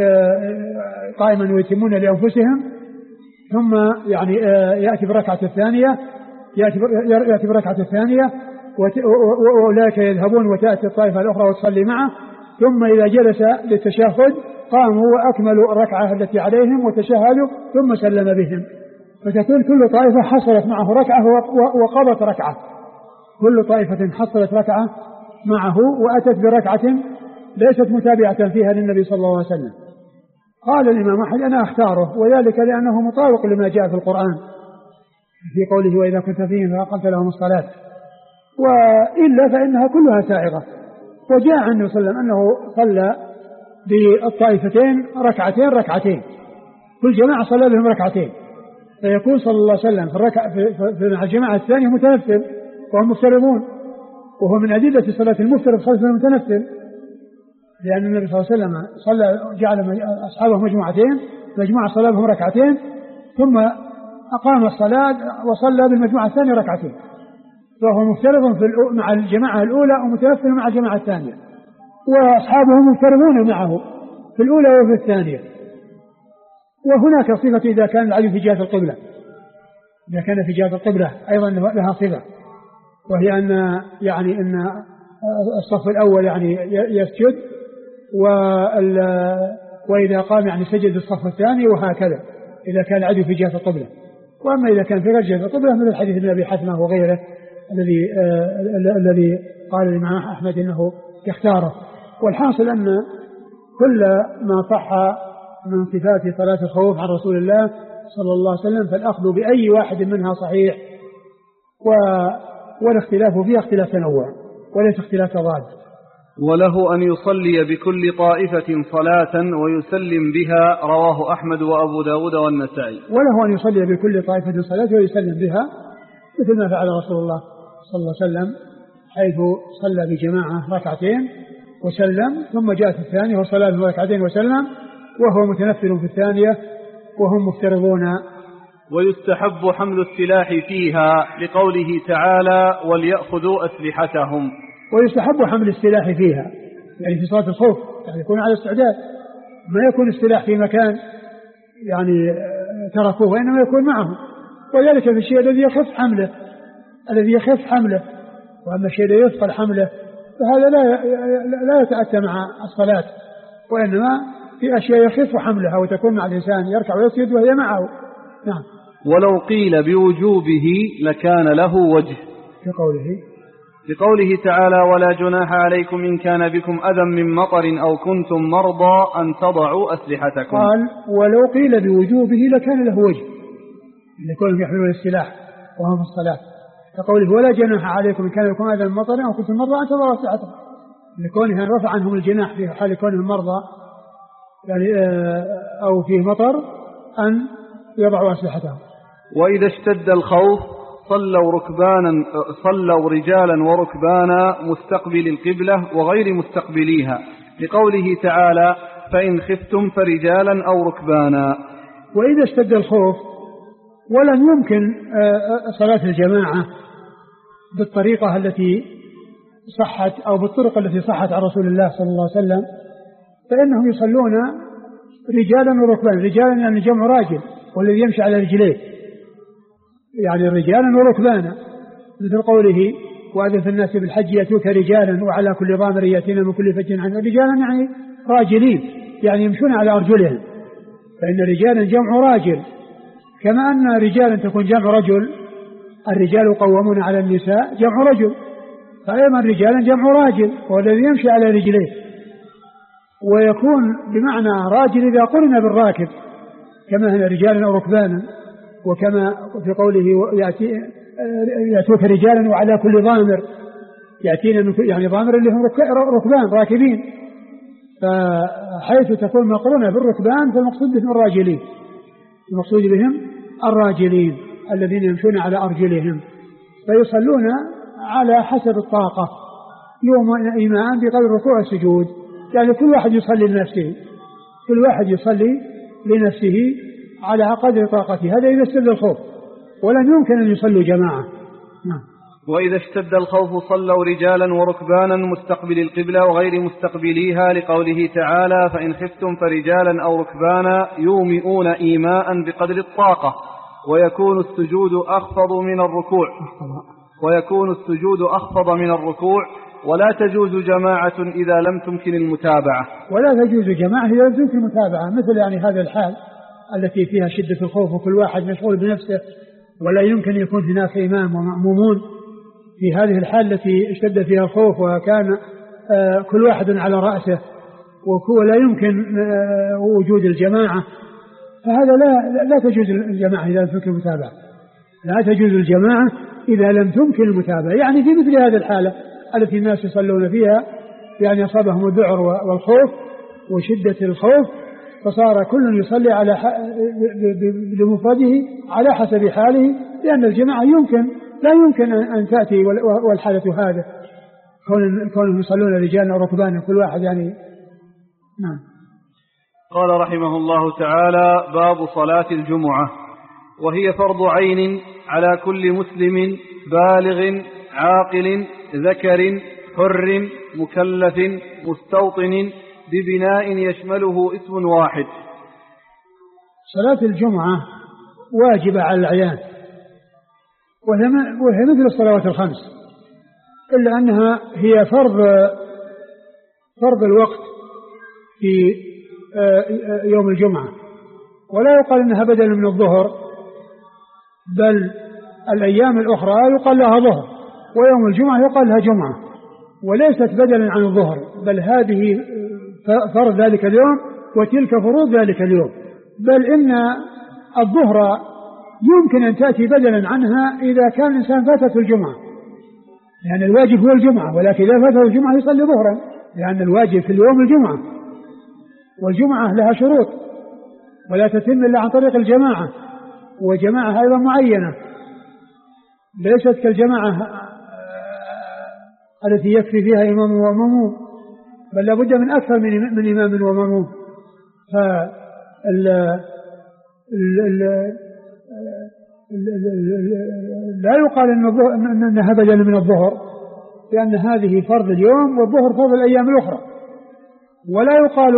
قائما ويتمون لأنفسهم، ثم يعني يأتي بالركعة الثانية يأتي بركعة الثانية، وأولئك يذهبون وتأتي الطائفة الأخرى وتصلي معه، ثم إذا جلس للتشهد قاموا وأكملوا الركعة التي عليهم وتشهدوا ثم سلم بهم، فتكون كل طائفة حصلت معه ركعة وقضت ركعة، كل طائفة حصلت ركعة معه وأتت بركعة ليست متابعة فيها للنبي صلى الله عليه وسلم. قال الإمام أحمد أنا أختاره، وذلك لأنه مطابق لما جاء في القرآن في قوله وإذا كنت فيهم فأقمت لهم الصلاة، وإلا فإنها كلها سائغة. وجاء عن النبي صلى الله عليه وسلم أنه صلى بالطائفتين ركعتين، كل جماعة صلى بهم ركعتين، فيكون صلى الله عليه وسلم في الجماعة الثانية متنفل وهم مفترضون، وهو من أدلة صلاة المفترض خلف المتنفل، لأن النبي صلى الله عليه وسلم جعل أصحابه مجموعة صلى بهم ركعتين، ثم أقام الصلاة وصلى بالمجموعة الثانية ركعتين، فهو مفترض مع الجماعة الأولى ومتنفل مع الجماعة الثانية، وأصحابه مفترضون معه في الأولى وفي الثانية. وهناك صفة إذا كان العلي في جهة القبلة، إذا كان في جهة القبلة أيضا لها صفة، وهي أن يعني أن الصف الأول يعني يسجد، وإذا قام يعني سجد الصف الثاني، وهكذا إذا كان العدو في جهة القبلة. وأما إذا كان في غير جهة القبلة من الحديث ابن أبي حتمة وغيره الذي قال الإمام أحمد إنه يختاره. والحاصل أن كل ما صح من صفات صلاة الخوف عن رسول الله صلى الله عليه وسلم فالأخذ بأي واحد منها صحيح، والاختلاف فيها اختلاف تنوع وليس اختلاف تضاد. وله أن يصلي بكل طائفة صلاة ويسلم بها، رواه أحمد وأبو داود والنسائي. وله أن يصلي بكل طائفة صلاة ويسلم بها، مثل ما فعل رسول الله صلى الله عليه وسلم، حيث صلى بجماعة ركعتين وسلم، ثم جاءت الثانية وصلى بركعتين وسلم، وهو متنفل في الثانية وهم مفترضون. ويستحب حمل السلاح فيها لقوله تعالى وليأخذوا أسلحتهم. ويستحب حمل السلاح فيها، يعني في صلاة الخوف يعني يكون على استعداد، ما يكون السلاح في مكان يعني تركوه، وإنما يكون معه، وذلك في الشيء الذي يخف حمله، وأما الشيء الذي يثقل حمله فهذا لا يتأتى مع الصلاة، وإنما في أشياء يخف حملها وتكون مع الإنسان يركع ويسجد وهي معه. نعم. ولو قيل بوجوبه لكان له وجه في قوله تعالى ولا جناح عليكم إن كان بكم أذى من مطر أو كنتم مرضى أن تضعوا أسلحتكم. قال ولو قيل بوجوبه لكان له وجه، لكونهم يحملون السلاح وهم في الصلاة، كقوله ولا جناح عليكم إن كان بكم أذى من مطر أو كنتم مرضى أن تضعوا أسلحتكم، لكونهم رفع عنهم الجناح في حال كونهم مرضى يعني أو فيه مطر أن يضعوا أسلحتهم. وإذا اشتد الخوف صلوا رجالا وركبانا مستقبل القبلة وغير مستقبليها، لقوله تعالى فإن خفتم فرجالا أو ركبانا. وإذا اشتد الخوف ولم يمكن صلاة الجماعة بالطريقة التي صحت أو بالطرق التي صحت عن رسول الله صلى الله عليه وسلم، فإنهم يصلون رجالا وركبانا. رجالا يعني جمع راجل، والذي يمشي على رجليه يعني رجالا وركبانا، مثل قوله وأذن في الناس بالحج يأتوك رجالا وعلى كل ضامر يأتينا من كل فج عنه. رجالا يعني راجلين، يعني يمشون على أرجلهم، فإن رجالا جمع راجل، كما أن رجالا تكون جمع رجل، الرجال قوامون على النساء جمع رجل، فأيضا رجالا جمع راجل والذي يمشي على رجليه، ويكون بمعنى راجل إذا قرن بالراكب كما هنا رجالا أو ركبانا، وكما في قوله يأتوك رجالا وعلى كل ضامر يأتينا يعني ضامر اللي هم ركبان راكبين، فحيث تكون مقرونة بالركبان فالمقصود بهم الراجلين، المقصود بهم الراجلين الذين يمشون على أرجلهم، فيصلون على حسب الطاقة يوم إيمان بقدر الركوع والسجود، يعني كل واحد يصلي لنفسه، كل واحد يصلي لنفسه على قدر طاقته، هذا إذا اشتد الخوف، ولن يمكن أن يصلوا جماعة. وإذا اشتد الخوف صلوا رجالا وركبانا مستقبل القبلة وغير مستقبليها، لقوله تعالى فإن خفتم فرجالا أو ركبانا يومئون إيماء بقدر الطاقة، ويكون السجود أخفض من الركوع ولا تجوز جماعة إذا لم تمكن المتابعة. ولا تجوز جماعة إذا لم تمكن المتابعة، مثل يعني هذا الحال التي فيها شدة الخوف وكل واحد مشغول بنفسه ولا يمكن يكون هناك إمام ومأمومون. في هذه الحال التي اشتد فيها الخوف وكان كل واحد على رأسه ولا يمكن وجود الجماعة، فهذا لا تجوز الجماعة إذا لم تمكن المتابعة. لا تجوز الجماعة إذا لم تمكن المتابعة، يعني في مثل هذه الحالة التي الناس يصلون فيها، يعني أصابهم الذعر والخوف وشدة الخوف، فصار كل يصلي على بمفرده على حسب حاله، لأن الجماعة لا يمكن أن تأتي والحالة هذا كونهم يصلون رجالا وركبانا كل واحد يعني. نعم. قال رحمه الله تعالى: باب صلاة الجمعة، وهي فرض عين على كل مسلم بالغ عاقل ذكر حر مكلف مستوطن ببناء يشمله اسم واحد. صلاة الجمعة واجبة على الأعيان، وهي مثل الصلوات الخمس، إلا أنها هي فرض الوقت في يوم الجمعة، ولا يقال أنها بدل من الظهر، بل الأيام الأخرى يقال لها ظهر، ويوم الجمعة يقال لها جمعة، وليست بدلا عن الظهر، بل هذه فرض ذلك اليوم وتلك فروض ذلك اليوم. بل إن الظهر يمكن أن تأتي بدلا عنها إذا كان الإنسان فاتت الجمعة، يعني الواجب هو الجمعة، ولكن إذا فاتت الجمعة يصلي ظهرا، لأن الواجب في اليوم الجمعة، والجمعة لها شروط ولا تتم إلا عن طريق الجماعة، وجماعة أيضا معينة، ليست كالجماعة التي يكفي فيها إمام ومأموم، بل لابد من أكثر من إمام ومأموم. لا يقال أنها بدل من الظهر، لأن هذه فرض اليوم والظهر فرض الأيام الأخرى. ولا يقال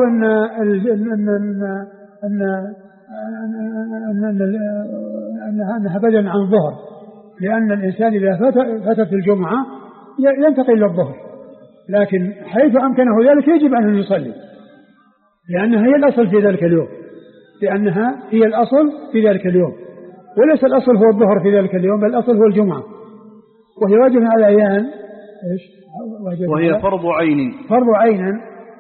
أنها بدل عن الظهر، لأن الإنسان إذا فاتت الجمعة ينتقل إلى الظهر، لكن حيث أمكنه ذلك يجب أن يصلي، لأنها هي الأصل في ذلك اليوم، وليس الأصل هو الظهر في ذلك اليوم، بل الأصل هو الجمعة، وهي واجب على الأعيان. وهي فرض عين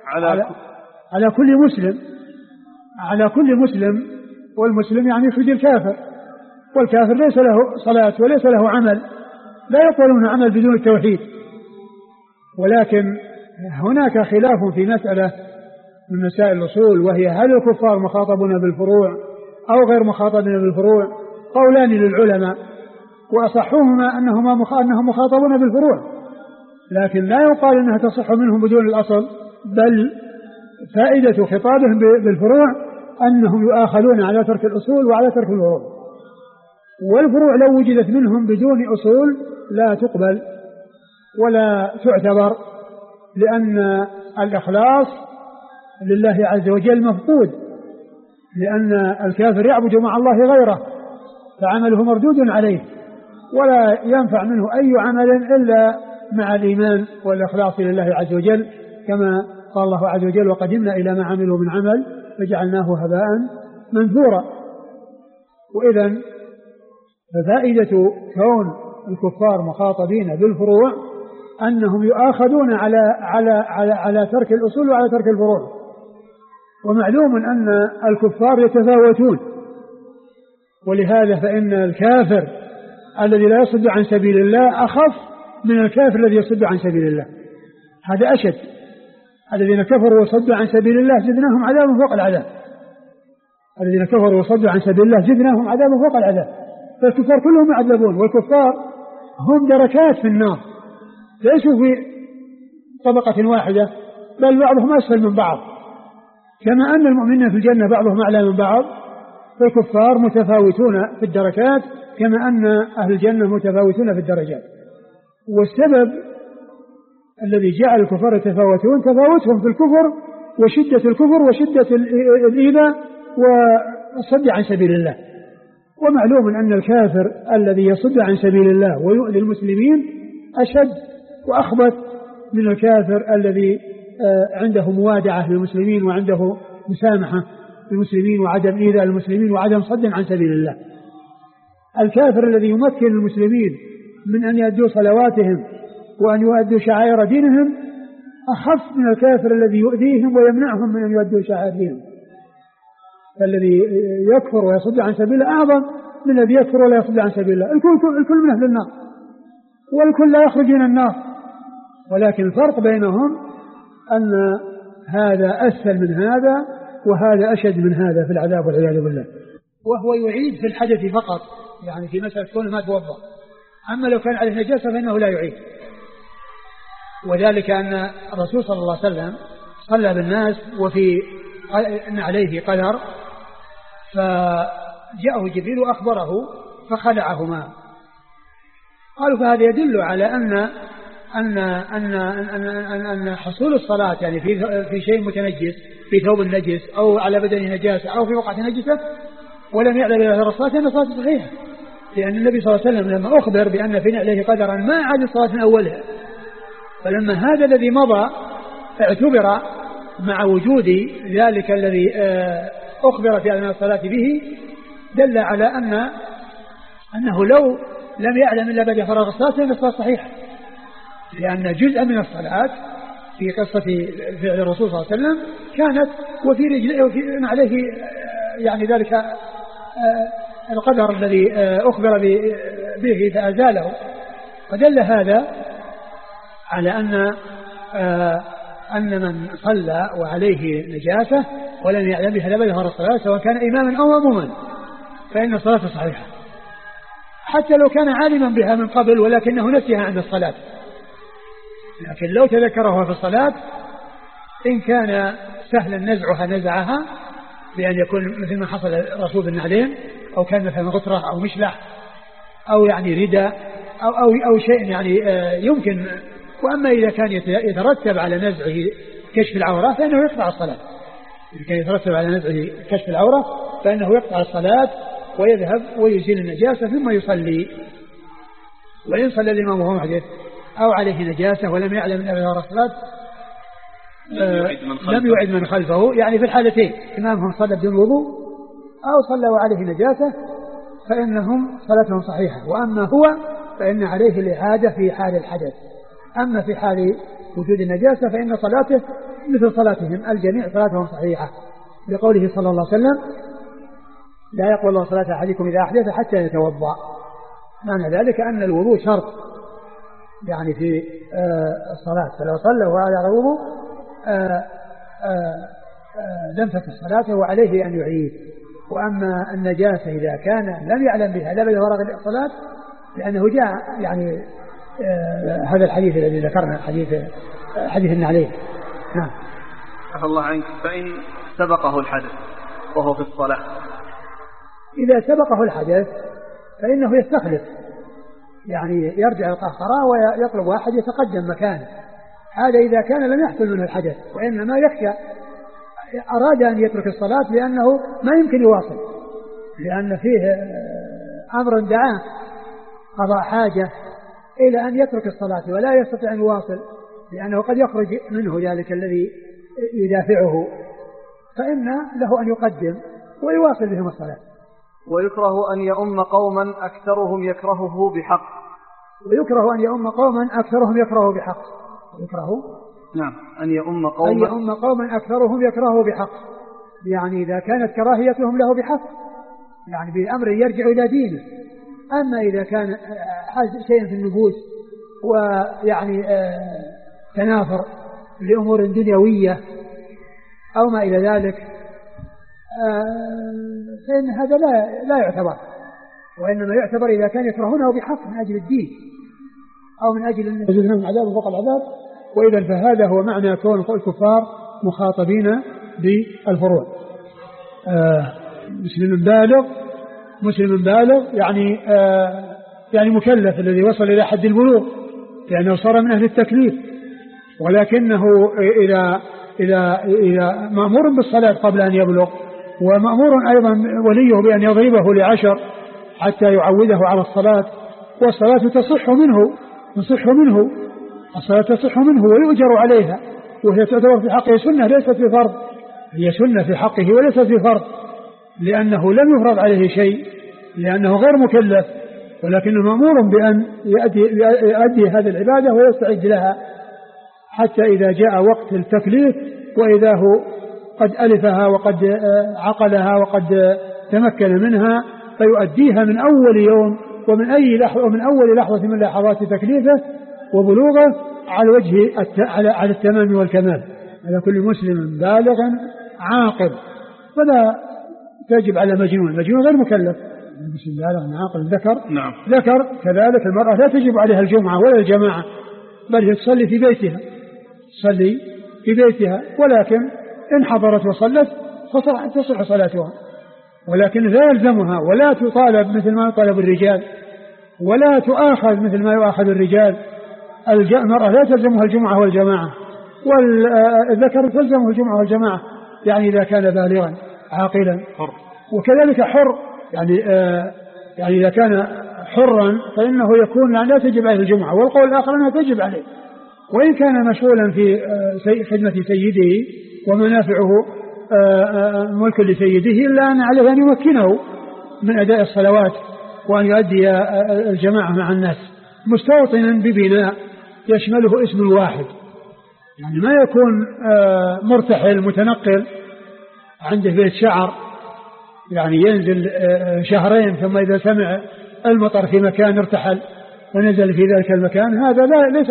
على كل مسلم، والمسلم يعني يخرج الكافر، والكافر ليس له صلاة وليس له عمل، لا يقولون عمل بدون التوحيد. ولكن هناك خلاف في مسألة من مسائل الأصول، وهي هل الكفار مخاطبون بالفروع أو غير مخاطبين بالفروع؟ قولان للعلماء، وأصحهما أنهم مخاطبون بالفروع، لكن لا يقال أنها تصح منهم بدون الأصل، بل فائدة خطابهم بالفروع أنهم يؤاخذون على ترك الأصول وعلى ترك الفروع، والفروع لو وجدت منهم بدون أصول لا تقبل ولا تعتبر، لأن الإخلاص لله عز وجل مفقود، لأن الكافر يعبد مع الله غيره فعمله مردود عليه، ولا ينفع منه أي عمل إلا مع الإيمان والإخلاص لله عز وجل، كما قال الله عز وجل: وقدمنا إلى ما عملوا من عمل فجعلناه هباء منثورا. وإذن ففائدة كون الكفار مخاطبين بالفروع أنهم يؤاخذون على ترك الأصول وعلى ترك الفروع. ومعلوم أن الكفار يتفاوتون، ولهذا فإن الكافر الذي لا يصد عن سبيل الله أخف من الكافر الذي يصد عن سبيل الله، هذا أشد. الذين كفروا وصدوا عن سبيل الله زدناهم عذابا فوق العذاب، الذين كفروا وصدوا عن سبيل الله زدناهم عذابا فوق العذاب. فالكفار كلهم يعذبون، والكفار هم دركات في النار، ليسوا في طبقة واحدة، بل بعضهم أسفل من بعض، كما أن المؤمنين في الجنة بعضهم أعلى من بعض، فالكفار متفاوتون في الدركات كما أن أهل الجنة متفاوتون في الدرجات. والسبب الذي جعل الكفار يتفاوتون تفاوتهم في الكفر وشدة الكفر وشدة الإيذاء والصد عن سبيل الله. ومعلوم أن الكافر الذي يصد عن سبيل الله ويؤذي المسلمين أشد وأخبث من الكافر الذي عنده موادعة للمسلمين وعنده مسامحة للمسلمين وعدم إيذاء المسلمين وعدم صد عن سبيل الله. الكافر الذي يمكن المسلمين من أن يؤدوا صلواتهم وأن يؤدوا شعائر دينهم أخف من الكافر الذي يؤذيهم ويمنعهم من أن يؤدوا شعائر دينهم. فالذي يكفر ويصد عن سبيل الله أعظم من الذي يكفر ولا يصد عن سبيل الله. الكل من أهل النار والكل لا يخرج من النار، ولكن الفرق بينهم أن هذا أسهل من هذا وهذا أشد من هذا في العذاب والعياذ بالله. وهو يعيد في الحدث فقط، يعني في مسألة كونه ما توضأ. أما لو كان عليه نجاسة فإنه لا يعيد، وذلك أن الرسول صلى الله عليه وسلم صلى بالناس وفي عليه قدر، فجاءه جبريل وأخبره فخلعهما. قالوا فهذا يدل على أن حصول الصلاة يعني في شيء متنجس، في ثوب النجس أو على بدن نجاسة أو في وقعة نجسة ولم يعلم إلى الصلاة أن الصلاة صحيحة، لأن النبي صلى الله عليه وسلم لما أخبر بأن في نعله قدرا ما عاد الصلاة من أولها، فلما هذا الذي مضى اعتبر مع وجود ذلك الذي أخبر في أثناء الصلاة به، دل على أنه لو لم يعلم إلا بعد فراغ الصلاة فإن الصلاة صحيحة، لأن جزءا من الصلاة في قصة فعل الرسول صلى الله عليه وسلم كانت وفي رجله وفي عليه يعني ذلك القدر الذي أخبر به فأزاله، فدل هذا على أن من صلى وعليه نجاسة ولم يعلم بها لبد فراغ الصلاة سواء كان إماما أو مأموما فإن الصلاة صحيحة، حتى لو كان عالما بها من قبل ولكنه نسيها عند الصلاة. لكن لو تذكرها في الصلاة إن كان سهلا نزعها نزعها، بأن يكون مثل ما حصل الرسول بالنعلين، أو كان مثلا غترة أو مشلح أو يعني رداء أو شيء يعني يمكن. وأما إذا كان يترتب على نزعه كشف العورة فإنه يقطع الصلاة. إذا كان يترتب على نزعه كشف العورة فإنه يقطع الصلاة ويذهب ويزيل النجاسة ثم يصلي. وإن صلى الإمام وهو محدث أو عليه نجاسة ولم يعلم من أبدا الصلاة لم يعد من خلفه، يعني في الحالتين إمامهم صلى بدون وضوء أو صلى وعليه نجاسة فإنهم صلاتهم صحيحة، وأما هو فإن عليه الإعادة في حال الحدث. أما في حال وجود النجاسة فإن صلاته مثل صلاتهم الجميع صلاتهم صحيحة، لقوله صلى الله عليه وسلم لا يقبل الله صلاة أحدكم إذا أحدث حتى يتوضأ. معنى ذلك أن الوضوء شرط يعني في الصلاة، فلو صلى وهذا على وضوء لم تكن صلاته وعليه أن يعيد. وأما النجاسة إذا كان لم يعلم بها لا بد ورغ الصلاة، لأنه جاء يعني هذا الحديث الذي ذكرنا حديث النعلين. نعم. عفى الله عنك. فإن سبقه الحدث وهو في الصلاة، إذا سبقه الحدث فإنه يستخلف، يعني يرجع القهقراء ويطلب واحد يتقدم مكانه. هذا إذا كان لم يحصل منه الحدث، وإنما يخشى أراد أن يترك الصلاة لأنه ما يمكن يواصل، لأن فيه أمر دعاه قضاء حاجة إلى أن يترك الصلاة ولا يستطيع أن يواصل، لأنه قد يخرج منه ذلك الذي يدافعه، فإن له أن يقدم ويواصل بهم الصلاة. ويكره أن يؤم قوما أكثرهم يكرهه بحق. ويكره أن يؤم قوما أكثرهم يكرهه بحق. يكره نعم أن يؤم قوما أكثرهم يكرهه بحق، يعني إذا كانت كراهيتهم له بحق يعني بأمر يرجع إلى دينه. أما إذا كان شيء في النفوس ويعني تنافر لأمور دنيوية أو ما إلى ذلك فإن هذا لا يعتبر، وإنما يعتبر إذا كان يكرهونه بحق من أجل الدين أو من أجل أن يجد لهم عذاب فوق العذاب. وإذا فهذا هو معنى كون الكفار مخاطبين بالفروع. مسلم بالغ يعني مكلف الذي وصل إلى حد البلوغ، لأنه صار من أهل التكليف، ولكنه إذا مأمور بالصلاة قبل أن يبلغ، ومأمور أيضا وليه بأن يضربه ل10 حتى يعوده على الصلاة، والصلاة تصح منه الصلاة تصح منه ويؤجر عليها، وهي تعتبر في حقه سنة ليست في فرض، هي سنة في حقه وليست في فرض، لأنه لم يفرض عليه شيء، لأنه غير مكلف، ولكنه مأمور بأن يؤدي هذه العبادة ويستعد لها حتى إذا جاء وقت التكليف وإذا هو قد ألفها وقد عقلها وقد تمكن منها، فيؤديها من أول يوم ومن أول لحظة من لحظات تكليفه وبلوغه على وجه على التمام والكمال، على كل مسلم بالغ عاقل، فلا تجب على مجنون غير مكلف، مسلم بالغ عاقل ذكر كذلك المرأة لا تجب عليها الجمعة ولا الجماعة، بل هي تصلي في بيتها، ولكن إن حضرت وصلت تصح صلاتها، ولكن لا يلزمها ولا تطالب مثل ما يطالب الرجال، ولا تؤاخذ مثل ما يؤاخذ الرجال. المرأة لا تلزمها الجمعة والجماعة، والذكر تلزمه الجمعة والجماعة، يعني إذا كان بالغا عاقلا، وكذلك حر، يعني إذا كان حرا فإنه يكون لا تجب عليه الجمعة، والقول الآخر أنها تجب عليه، وإن كان مشغولا في خدمة سيده ومنافعه ملك لسيده، إلا أن عليه أن يمكنه من أداء الصلوات وأن يؤدي الجماعة مع الناس، مستوطنا ببناء يشمله اسم واحد، يعني ما يكون مرتحل متنقل عنده بيت شعر، يعني ينزل شهرين ثم إذا سمع المطر في مكان ارتحل ونزل في ذلك المكان، هذا ليس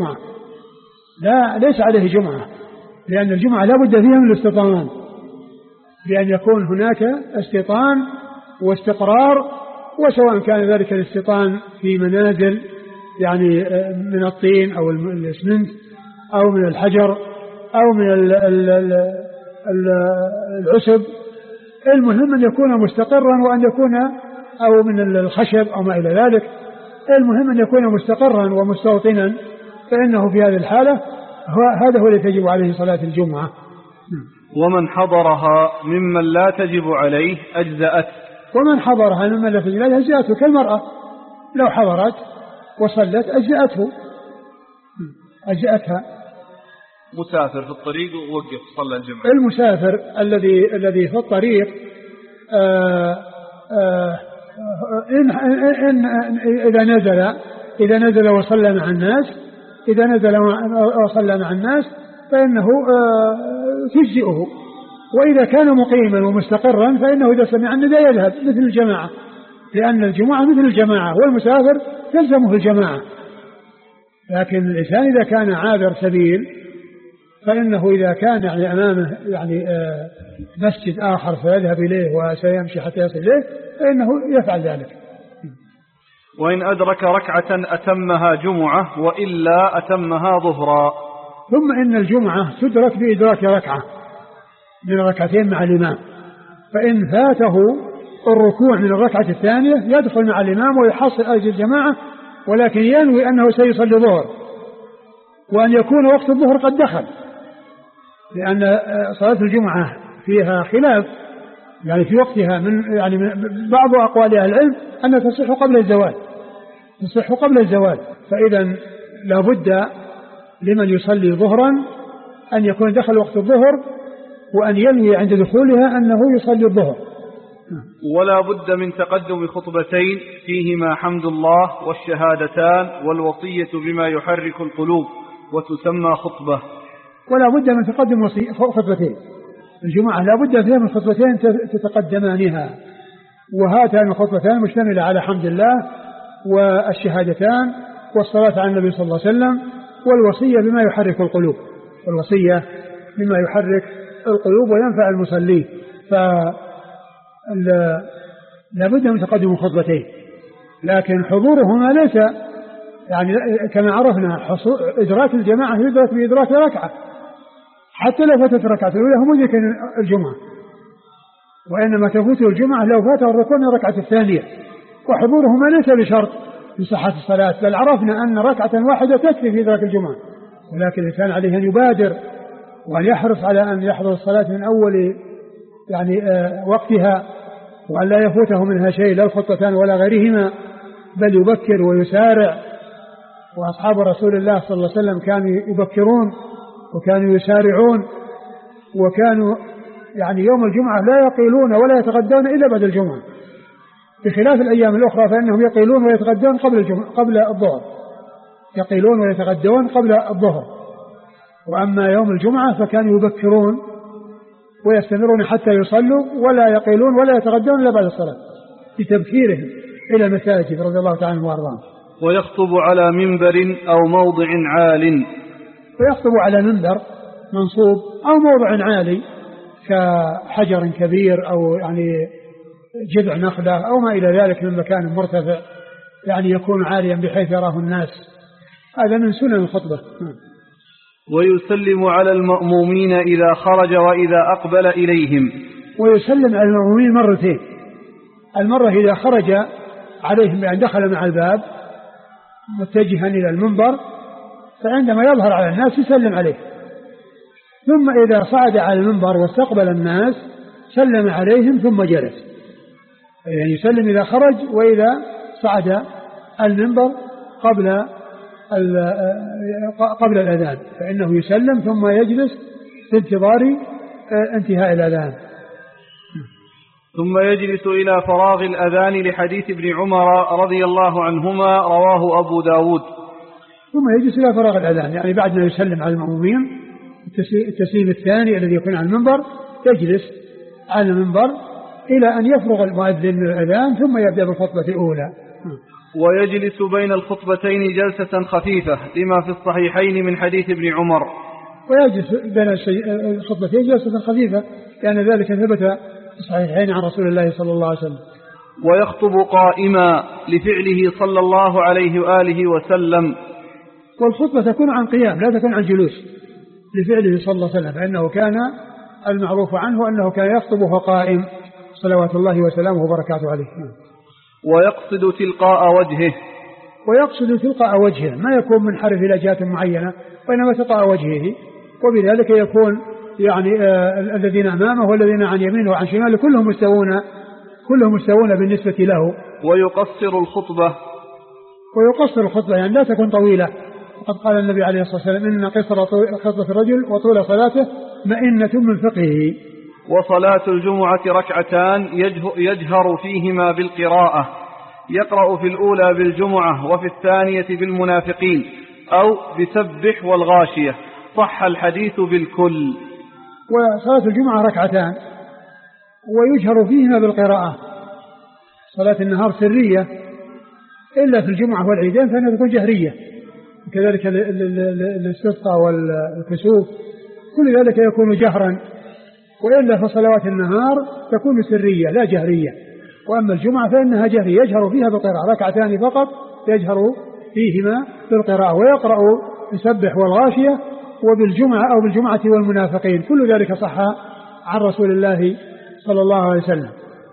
عليه جمعة، لأن الجمعة لا بد فيها من الاستيطان، بأن يكون هناك استيطان واستقرار، وسواء كان ذلك الاستيطان في منازل يعني من الطين أو الإسمنت أو من الحجر أو من العسب، المهم أن يكون مستقرا، وأن يكون أو من الخشب أو ما إلى ذلك، المهم أن يكون مستقرا ومستوطنا، فإنه في هذه الحالة هذا هو الذي تجب عليه صلاة الجمعة. ومن حضرها ممن لا تجب عليه أجزأت. ومن حضرها ممن لا تجب عليه أجزأته، كالمرأة لو حضرت وصلت أجزأتها. مسافر في الطريق ووقف صلى الجمعة. المسافر الذي في الطريق إذا نزل وصلى مع الناس فإنه تجزئه، وإذا كان مقيما ومستقرا فإنه إذا سمع النداء يذهب مثل الجماعة، لأن الجماعة مثل الجماعة، والمسافر تلزمه الجماعة. لكن الإنسان إذا كان عابر سبيل فإنه إذا كان أمامه مسجد آخر فيذهب إليه وسيمشي حتى يصل إليه فإنه يفعل ذلك. وإن أدرك ركعة أتمها جمعة وإلا أتمها ظهرا. ثم إن الجمعة تدرك بإدراك ركعة من ركعتين مع الإمام، فإن فاته الركوع من الركعة الثانية يدخل مع الإمام ويحصل أجر الجماعة، ولكن ينوي أنه سيصلي ظهر، وأن يكون وقت الظهر قد دخل، لأن صلاة الجمعة فيها خلاف يعني في وقتها، من بعض أقوال أهل العلم أنها تصح قبل الزوال، فإذا لابد لمن يصلي ظهرا أن يكون دخل وقت الظهر، وأن ينوي عند دخولها أنه يصلي الظهر. ولا بد من تقدم خطبتين فيهما حمد الله والشهادتان والوصية بما يحرك القلوب وتسمى خطبة. ولا بد من تقدم خطبتين، الجمعة لا بد فيها من خطبتين تتقدمانها، وهاتان الخطبتان مشتملة على حمد الله والشهادتان والصلاة على النبي صلى الله عليه وسلم والوصية بما يحرك القلوب، وينفع المصلين. لا بد من تقدم خطبتين، لكن حضورهما ليس كما عرفنا إدراك الجماعة يدرك بإدراك ركعة، حتى لو فاتت ركعة الأولى هم ذكر الجمعة، وإنما تفوته الجمعة لو فاته الركوع من الركعة الثانية، وحضورهما ليس بشرط لصحة الصلاة، بل عرفنا أن ركعة واحدة تكفي في إدراك الجمعة، ولكن الإنسان عليه أن يبادر وأن يحرص على أن يحضر الصلاة من أول وقتها، وأن لا يفوته منها شيء لا الخطبتان ولا غيرهما، بل يبكر ويسارع. وأصحاب رسول الله صلى الله عليه وسلم كانوا يبكرون وكانوا يسارعون، وكانوا يعني يوم الجمعة لا يقيلون ولا يتغدون إلا بعد الجمعة، بخلاف الأيام الأخرى فإنهم يقيلون ويتغدون قبل الظهر، يقيلون ويتغدون قبل الظهر. وأما يوم الجمعة فكانوا يبكرون ويستمرون حتى يصلوا ولا يقيلون ولا يتغدون إلا بعد الصلاة بتبكيرهم إلى المساجد رضي الله تعالى عنهم وارضاهم. ويخطب على منبر أو موضع عال، ويخطب على منبر منصوب أو موضع عالي كحجر كبير أو يعني جذع نخلة أو ما إلى ذلك من مكان مرتفع يعني يكون عاليا بحيث يراه الناس. هذا من سنن الخطبة. ويسلم على المأمومين إذا خرج وإذا أقبل إليهم. ويسلم على المأمومين مرتين، المرة إذا خرج عليهم بأن دخل مع الباب متجها إلى المنبر، فعندما يظهر على الناس يسلم عليه، ثم إذا صعد على المنبر واستقبل الناس سلم عليهم ثم جلس. يعني يسلم إذا خرج وإذا صعد المنبر قبل الأذان فإنه يسلم ثم يجلس في انتظار انتهاء الأذان. ثم يجلس إلى فراغ الأذان لحديث ابن عمر رضي الله عنهما رواه أبو داود. ثم يجلس إلى فراغ الأذان يعني بعد ما يسلم على المأمومين التسليم الثاني الذي يكون على المنبر يجلس على المنبر إلى أن يفرغ المؤذن من الأذان ثم يبدأ بالخطبة الأولى. ويجلس بين الخطبتين جلسة خفيفة لما في الصحيحين من حديث ابن عمر. ويجلس بين الخطبتين جلسة خفيفة لأن ذلك ثبت في الصحيحين عن رسول الله صلى الله عليه وسلم. ويخطب قائما لفعله صلى الله عليه وآله وسلم. والخطبة تكون عن قيام لا تكون عن جلوس لفعله صلى الله عليه وسلم، فإنه كان المعروف عنه أنه كان يخطب وهو قائم صلوات الله وسلامه وبركاته عليه. ويقصد تلقاء وجهه. ويقصد تلقاء وجهه ما يكون منحرف إلى جهة معينة وإنما تلقاء وجهه، وبذلك يكون يعني الذين أمامه والذين عن يمينه وعن شماله كلهم مستوون بالنسبة له. ويقصر الخطبة. ويقصر الخطبة يعني لا تكون طويلة، وقد قال النبي عليه الصلاة والسلام إن قصر خطبة الرجل وطول صلاته مئنة من فقهه. وصلاة الجمعة ركعتان يجهر فيهما بالقراءة، يقرأ في الأولى بالجمعة وفي الثانية بالمنافقين أو بسبح والغاشية، صح الحديث بالكل. وصلاة الجمعة ركعتان ويجهر فيهما بالقراءة. صلاة النهار سرية إلا في الجمعة والعيدين فإنها تكون جهرية، كذلك الاستسقاء والكسوف كل ذلك يكون جهرا، وإلا في صلوات النهار تكون سرية لا جهرية. وأما الجمعة فإنها جهرية يجهر فيها بالقراءة، ركعتان فقط يجهر فيهما بالقراءة، ويقرأ يسبح والغاشية وبالجمعة أو بالجمعة والمنافقين، كل ذلك صح عن رسول الله صلى الله عليه وسلم.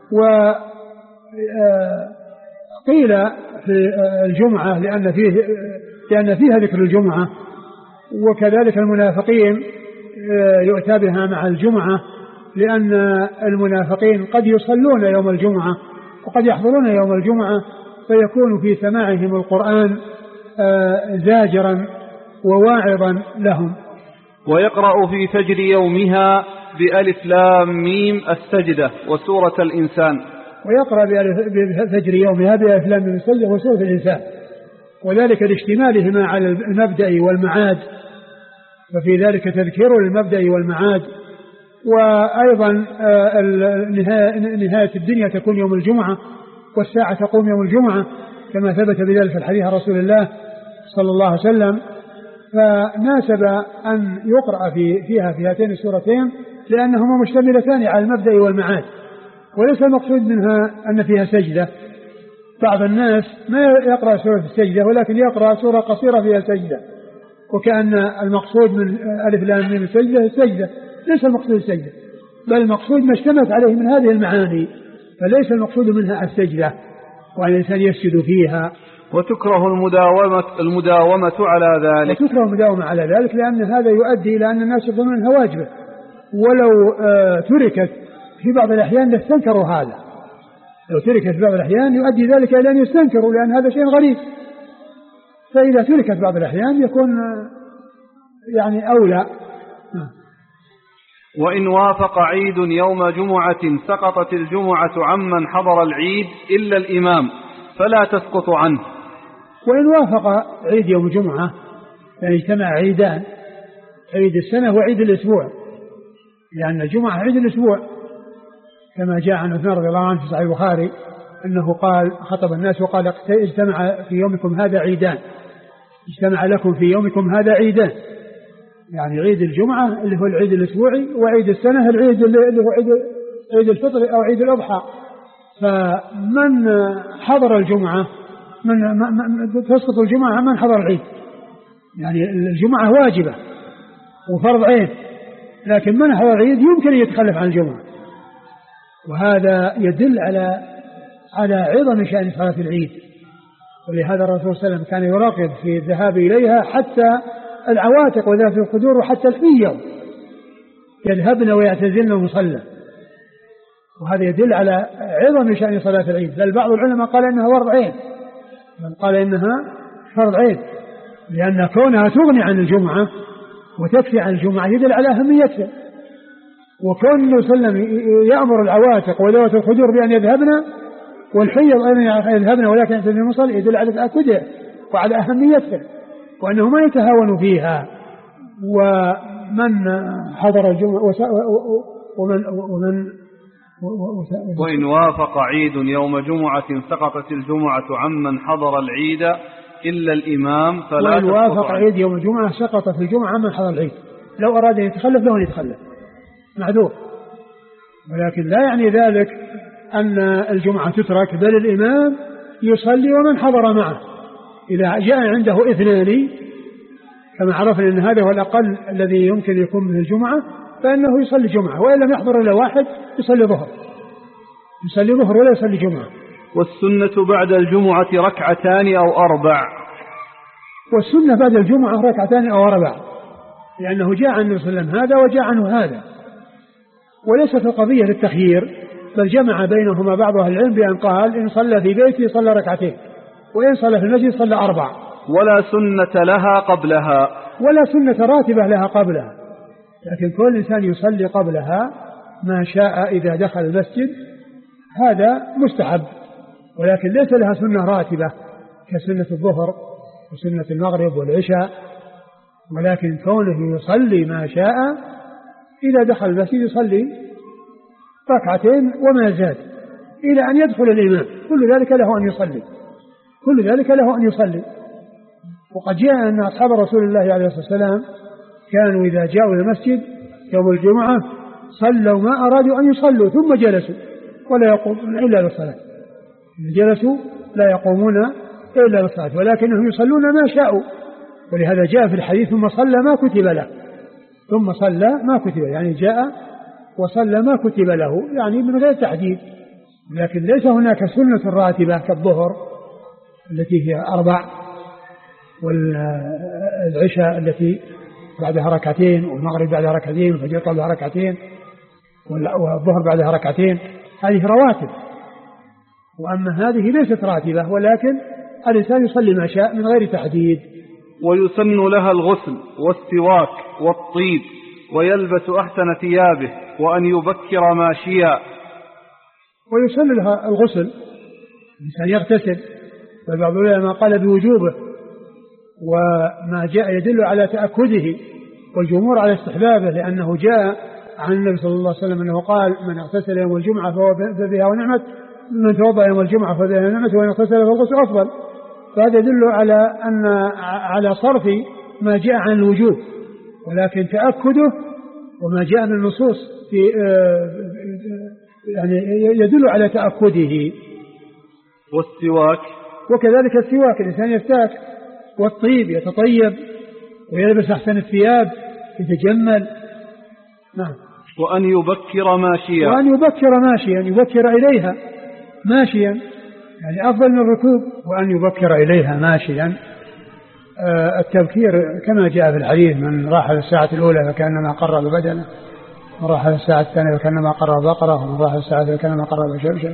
وقيل في الجمعة لأن فيها ذكر الجمعة، وكذلك المنافقين يؤتى بها مع الجمعة لأن المنافقين قد يصلون يوم الجمعة وقد يحضرون يوم الجمعة فيكون في سماعهم القرآن زاجرا وواعظا لهم. ويقرأ في فجر يومها بألف لام ميم السجدة وسورة الإنسان. ويقرأ بفجر يومها بألف لام ميم السجدة وسورة الإنسان، وذلك لاشتمالهما على المبدأ والمعاد، ففي ذلك تذكير للمبدأ والمعاد. وأيضا نهاية الدنيا تكون يوم الجمعة والساعة تقوم يوم الجمعة كما ثبت بذلك الحديث عن رسول الله صلى الله عليه وسلم. فناسب أن يقرأ فيها في هاتين السورتين لأنهما مشتملتان على المبدأ والمعاد، وليس المقصود منها أن فيها سجدة. بعض الناس ما يقرأ سورة السجدة ولكن يقرأ سورة قصيرة فيها سجدة، وكأن المقصود من ألف لام ميم السجدة ليس المقصود السجدة، بل المقصود ما اشتملت عليه من هذه المعاني، فليس المقصود منها السجدة وأن الإنسان يسجد فيها. وتكره المداومة على ذلك. وتكره المداومة على ذلك لأن هذا يؤدي إلى أن الناس يظنون أنها واجبة، ولو تركت في بعض الأحيان لاستنكروا هذا لو تركت بعض الأحيان يؤدي ذلك إلى أن يستنكروا، لأن هذا شيء غريب. فإذا تركت بعض الأحيان يكون يعني أولى. وإن وافق عيد يوم جمعة سقطت الجمعة عمن حضر العيد إلا الإمام فلا تسقط عنه. وإن وافق عيد يوم جمعة يعني اجتمع عيدان، عيد السنة وعيد الأسبوع، لأن الجمعة عيد الأسبوع كما جاء عن عثمان رضي الله عنه في صحيح البخاري أنه قال خطب الناس وقال اجتمع في يومكم هذا عيدان، اجتمع لكم في يومكم هذا عيدان، يعني عيد الجمعة اللي هو العيد الأسبوعي، وعيد السنة العيد اللي هو عيد الفطر أو عيد الأضحى. فمن حضر الجمعة تسقط الجمعة عمن حضر العيد، يعني الجمعة واجبة وفرض عين، لكن من حضر العيد يمكن أن يتخلف عن الجمعة. وهذا يدل على عظم شأن صلاة العيد، ولهذا الرسول صلى الله عليه وسلم كان يراقب في الذهاب إليها حتى العواتق وذات القدور وحتى الحيض يذهبن ويعتزلن المصلى، وهذا يدل على عظم شأن صلاة العيد. بل بعض العلماء قال إنها فرض عين، من قال إنها فرض عين، لأن كونها تغني عن الجمعة وتكفي عن الجمعة يدل على أهميتها. وكون النبي صلى الله عليه وسلم يأمر العواتق وذوات الخدور بأن يذهبن والحيض أيضا يذهبن ولكن يعتزلن المصلى يدل على تأكدها وعلى أهميتها وأنه ما يتهاون فيها. ومن حضر الجمعة وإن وافق عيد يوم جمعة سقطت الجمعة عمن حضر العيد إلا الإمام فلا وإن وافق عيد يوم الجمعة سقطت الجمعة عمن حضر العيد، لو أراد أن يتخلف له أن يتخلف معذور، ولكن لا يعني ذلك أن الجمعة تترك، بل الإمام يصلي ومن حضر معه. إذا جاء عنده اثنان كما عرفنا أن هذا هو الأقل الذي يمكن يكون من الجمعة فإنه يصلي جمعة، وإن لم يحضر إلا واحد يصلي ظهر ولا يصلي جمعة. والسنة بعد الجمعة ركعتان أو أربع. والسنة بعد الجمعة ركعتان أو أربع، لأنه جاء عن النبي صلى الله عليه وسلم هذا وجاء عنه هذا، وليست القضية للتخيير، بل جمع بينهما بعض أهل العلم بأن قال إن صلى في بيته صلى ركعتين، وإن صلى في المسجد صلى أربع. ولا سنة لها قبلها، ولا سنة راتبة لها قبلها، لكن كل إنسان يصلي قبلها ما شاء إذا دخل المسجد، هذا مستحب، ولكن ليس لها سنة راتبة كسنة الظهر وسنة المغرب والعشاء، ولكن كونه يصلي ما شاء إذا دخل المسجد يصلي ركعتين وما زاد إلى أن يدخل الإمام، كل ذلك له أن يصلي. وقد جاء أن أصحاب رسول الله عليه الصلاة والسلام كانوا إذا جاءوا إلى المسجد يوم الجمعة صلوا ما أرادوا أن يصلوا ثم جلسوا ولا يقومون إلا للصلاة، جلسوا لا يقومون إلا للصلاة، ولكنهم يصلون ما شاءوا. ولهذا جاء في الحديث ثم صلى ما كتب يعني جاء وصلى ما كتب له، يعني من غير تحديد. لكن ليس هناك سنة راتبة كالظهر التي هي 4 والعشاء التي بعدها ركعتين، والمغرب بعدها ركعتين، والفجر بعدها ركعتين، والظهر بعدها ركعتين، هذه رواتب. وأما هذه ليست راتبة، ولكن الإنسان يصلي ما شاء من غير تحديد. ويسن لها الغسل والسواك والطيب، ويلبس أحسن ثيابه، وأن يبكر ماشيا. ويسن لها الغسل، الإنسان يغتسل، فبعض العلماء قال بوجوبه، وما جاء يدل على تأكده، والجمهور على استحبابه، لأنه جاء عن النبي صلى الله عليه وسلم أنه قال من اغتسل يوم الجمعة فبها ونعمت، من توضأ يوم الجمعة فبها ونعمت، وإن اغتسل فالغسل أفضل. فهذا يدل على صرف ما جاء عن الوجوب، ولكن تأكده وما جاء من النصوص يعني يدل على تأكده. والسواك، وكذلك السواك، الإنسان يستاك، والطيب يتطيب ويلبس أحسن الثياب يتجمل. نعم. وأن يبكر ماشيا، يبكر إليها ماشيا، يعني أفضل من الركوب، وأن يبكر إليها ماشيا. التبكير كما جاء في الحديث من راح للساعة الأولى فكأنما قرب بدنه، من راح للساعة الثانية فكأنما قرب بقرة، ومن راح للساعة فكأنما قرب شبشة،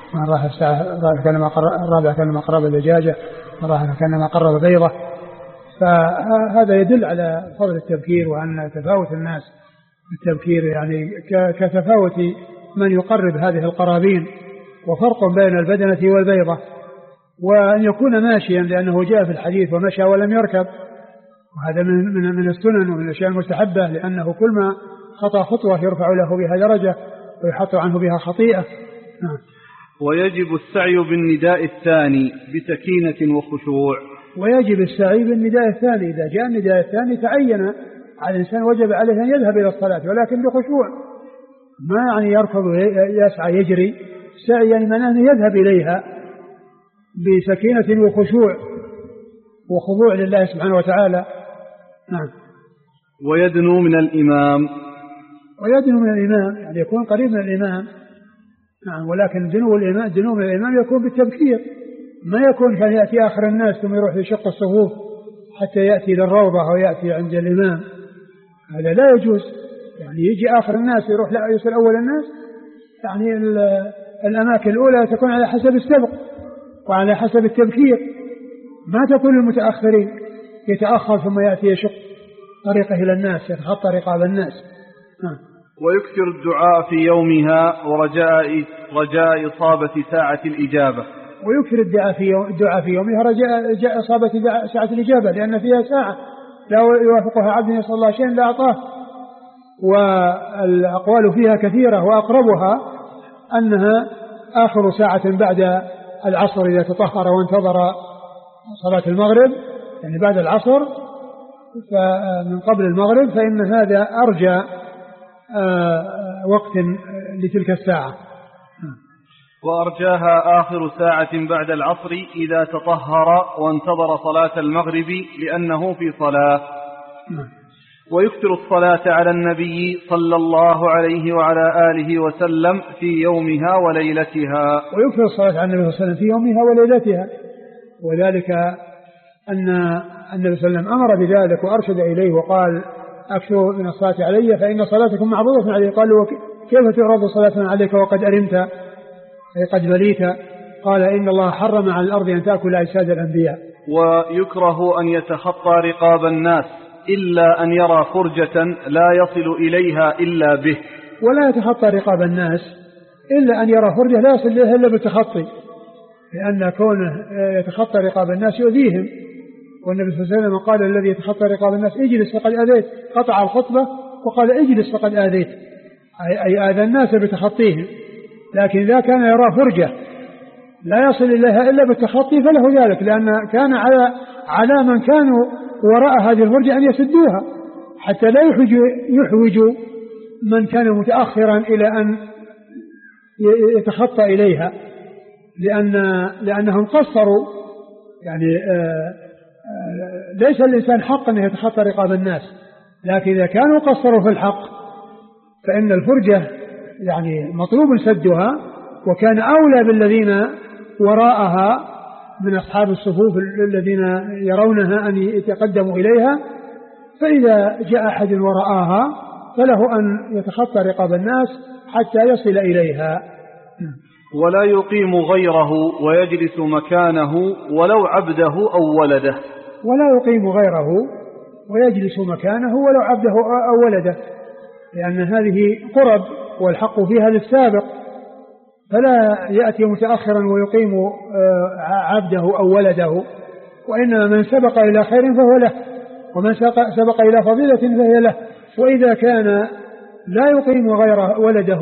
من راح الساعة الرابعة كأنما قرب الدجاجة، من راح كأنما قرب بيضة. فهذا يدل على فضل التبكير وأن تفاوت الناس بالتبكير يعني كتفاوت من يقرب هذه القرابين، وفرق بين البدنة والبيضة. وأن يكون ماشيا لأنه جاء في الحديث ومشى ولم يركب، وهذا من السنن ومن الأشياء المستحبة، لأنه كل ما خطأ خطوة يرفع له بها درجة ويحط عنه بها خطيئة. ويجب السعي بالنداء الثاني بسكينة وخشوع. ويجب السعي بالنداء الثاني، إذا جاء النداء الثاني تعين على الإنسان وجب عليه أن يذهب إلى الصلاة، ولكن بخشوع، ما يعني يركض يسعى يجري. السعي يعني معناه أنه يذهب إليها بسكينة وخشوع وخضوع لله سبحانه وتعالى. نعم. ويدنو من الإمام. ويدنو من الإمام يعني يكون قريب من الإمام. نعم. ولكن دنو من الإمام يكون بالتبكير، ما يكون كان يأتي آخر الناس ثم يروح يشق الصفوف حتى يأتي للروضة أو يأتي عند الإمام، هذا لا يجوز. يعني يجي آخر الناس يروح لا يصل أول الناس. يعني الأماكن الأولى تكون على حسب السبق وعلى حسب التبكير، ما تكون المتأخرين يتأخر ثم يأتي يشق طريقه إلى الناس، يتخطى رقاب الناس. ويكثر الدعاء في يومها رجاء إصابة ساعة الإجابة. ويكثر الدعاء في يومها رجاء إصابة ساعة الإجابة، لأن فيها ساعة لا يوافقها عبد يسأل الله شيئا لا أعطاه. والأقوال فيها كثيرة، وأقربها أنها آخر ساعة بعد العصر إذا تطهر وانتظر صلاة المغرب، يعني بعد العصر من قبل المغرب، فإن هذا أرجى وقت لتلك الساعة. وأرجاها آخر ساعة بعد العصر إذا تطهر وانتظر صلاة المغرب لأنه في صلاة. ويكثر الصلاة على النبي صلى الله عليه وعلى آله وسلم في يومها وليلتها. ويكثر الصلاة على النبي صلى الله عليه وسلم في يومها وليلتها، وذلك أن النبي صلى الله عليه وسلم أمر بذلك وأرشد إليه وقال أكثروا من الصلاة علي فإن صلاتكم معروضة علي. قالوا كيف تعرض صلاة عليك وقد أرمت أي قد بليت؟ قال إن الله حرم على الأرض أن تأكل أجساد الأنبياء. ويكره أن يتخطى رقاب الناس إلا أن يرى فرجة لا يصل إليها إلا به. ولا يتخطى رقاب الناس إلا أن يرى فرجة لا يصل إليها إلا بالتخطي، لأن كونه يتخطى رقاب الناس يؤذيهم. والنبي صلى الله عليه وسلم قال الذي يتخطى رقاب الناس اجلس فقد آذيت، قطع الخطبة وقال اجلس فقد آذيت، أي آذى الناس بتخطيهم. لكن إذا كان يرى فرجة لا يصل إليها إلا بالتخطي فله ذلك، لأن كان على من كانوا وراء هذه الفرجة أن يسدوها حتى لا يحوج من كان متأخرا إلى أن يتخطى إليها، لأنهم قصروا. يعني ليس الإنسان حق أن يتخطى رقاب الناس، لكن إذا كانوا قصروا في الحق فإن الفرجة يعني مطلوب سدها، وكان أولى بالذين وراءها من أصحاب الصفوف الذين يرونها أن يتقدموا إليها. فإذا جاء أحد وراءها فله أن يتخطى رقاب الناس حتى يصل إليها. ولا يقيم غيره ويجلس مكانه ولو عبده أو ولده. ولا يقيم غيره ويجلس مكانه ولو عبده أو ولده، لأن هذه قرب والحق فيها للسابق، فلا يأتي متأخرا ويقيم عبده أو ولده، وإنما من سبق إلى خير فهو له، ومن سبق إلى فضيلة فهي له. وإذا كان لا يقيم غير ولده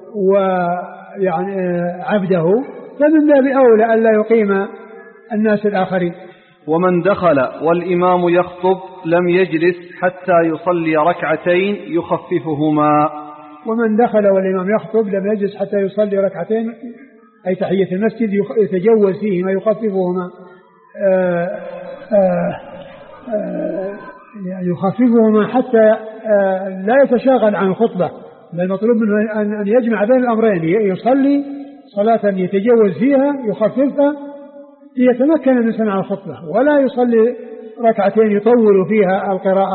ويعني عبده فمن باب أولى أن لا يقيم الناس الآخرين. ومن دخل والإمام يخطب لم يجلس حتى يصلي ركعتين يخففهما. ومن دخل والإمام يخطب لم يجلس حتى يصلي ركعتين أي تحية المسجد يتجوز فيهما يخففهما، يخففهما حتى لا يتشاغل عن الخطبة، بل المطلوب منه أن يجمع بين الأمرين، يصلي صلاة يتجوز فيها يخففها ليتمكن من سماع الخطبة، ولا يصلي ركعتين يطول فيها القراءة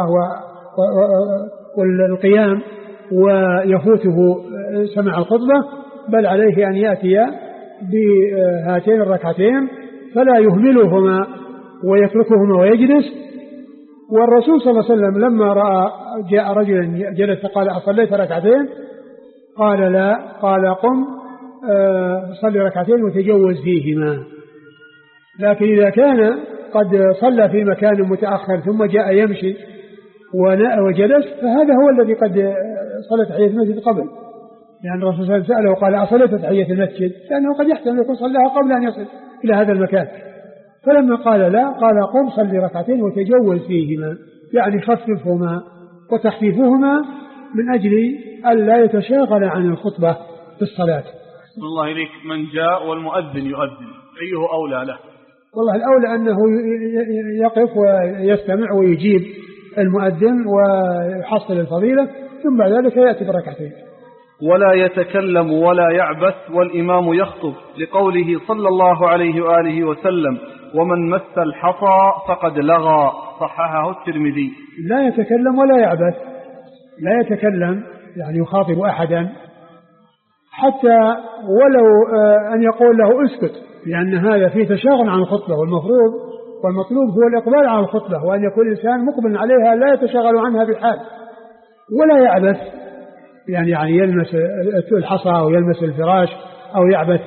والقيام ويفوته سمع الخطبة، بل عليه أن يأتي بهاتين الركعتين فلا يهملهما ويتركهما ويجلس. والرسول صلى الله عليه وسلم لما رأى جاء رجل جلس قال أصليت ركعتين؟ قال لا، قال قم صلي ركعتين وتجوز فيهما. لكن إذا كان قد صلى في مكان متأخر ثم جاء يمشي وجلس فهذا هو الذي قد صلى تحية المسجد قبل، يعني الرسول صلى الله عليه وسلم سأله قال أصليت تحية المسجد؟ لأنه قد يحتمل يكون صلىها قبل أن يصل إلى هذا المكان. فلما قال لا قال قم صلي ركعتين وتجوز فيهما، يعني خففهما، وتخفيفهما من أجل ألا يتشاغل عن الخطبة في الصلاة. الله إليك، من جاء والمؤذن يؤذن أيه أولى له؟ والله الأولى أنه يقف ويستمع ويجيب المؤذن ويحصل الفضيلة، ثم بعد ذلك يأتي بركعتين. ولا يتكلم ولا يعبث والإمام يخطب، لقوله صلى الله عليه وآله وسلم ومن مس الحصى فقد لغى، صححه الترمذي. لا يتكلم ولا يعبث، لا يتكلم يعني يخاطب أحدا حتى ولو أن يقول له اسكت، لأن هذا فيه تشاغل عن الخطبة، والمفروض والمطلوب هو الإقبال على الخطبة، وأن يكون الإنسان مقبل عليها لا يتشاغل عنها بحال. ولا يعبث يعني يلمس الحصى أو يلمس الفراش أو يعبث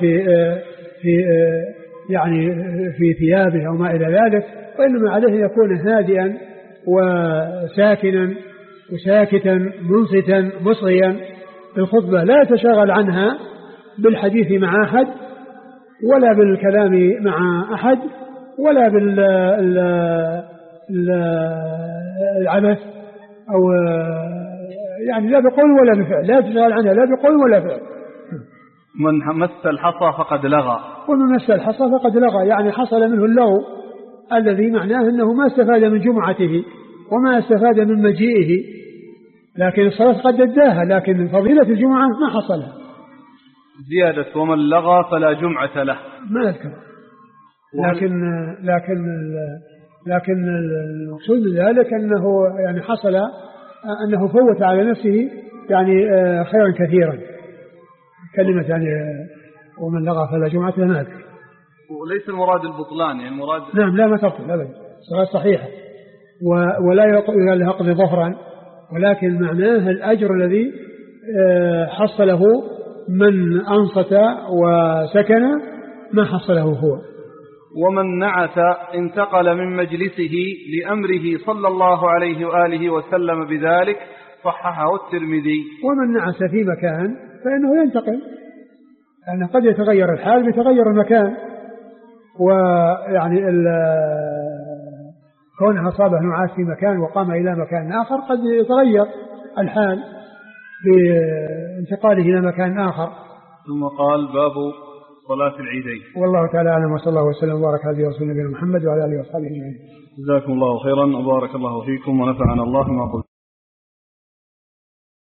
في ثيابه أو ما إلى ذلك، وإنما عليه يكون هادئا وساكتا منصتا مصغيا في الخطبة، لا يتشاغل عنها بالحديث مع أحد ولا بالكلام مع أحد ولا بالعبث أو يعني لا بقول ولا بفعل، لا يتشاغل عنها لا بقول ولا فعل. من مس الحصى فقد لغى، ومن مس الحصى فقد لغى، يعني حصل منه اللغو الذي معناه أنه ما استفاد من جمعته وما استفاد من مجيئه، لكن الصلاة قد أداها، لكن فضيلة الجمعة ما حصلها. زيادة ومن لغى فلا جمعة له ما أذكر، لكن المقصود من ذلك أنه يعني حصل أنه فوت على نفسه يعني خيرا كثيرا، كلمة يعني ومن لغى فلا جمعة له ما أذكر. وليس المراد البطلان، يعني المراد نعم لا ما تبطل أبدا، صلاة صحيحة ولا يقال لها قضي ظفرا، ولكن معناه الأجر الذي حصله من أنصت وسكن ما حصله هو. ومن نعت انتقل من مجلسه لأمره صلى الله عليه وآله وسلم بذلك، صححه الترمذي. ومن نعت في مكان فإنه ينتقل، لأنه قد يتغير الحال بتغير المكان، ويعني كونه أصابه نعاس في مكان وقام إلى مكان آخر قد يتغير الحال بانتقاله إلى مكان آخر. ثم قال باب صلاة العيدين. والله تعالى أعلم، وصلى الله وسلم وبارك على رسول نبينا محمد وعلى آله وصحبه أجمعين. جزاكم الله خيرا وبارك الله فيكم ونفعنا الله ما قلت.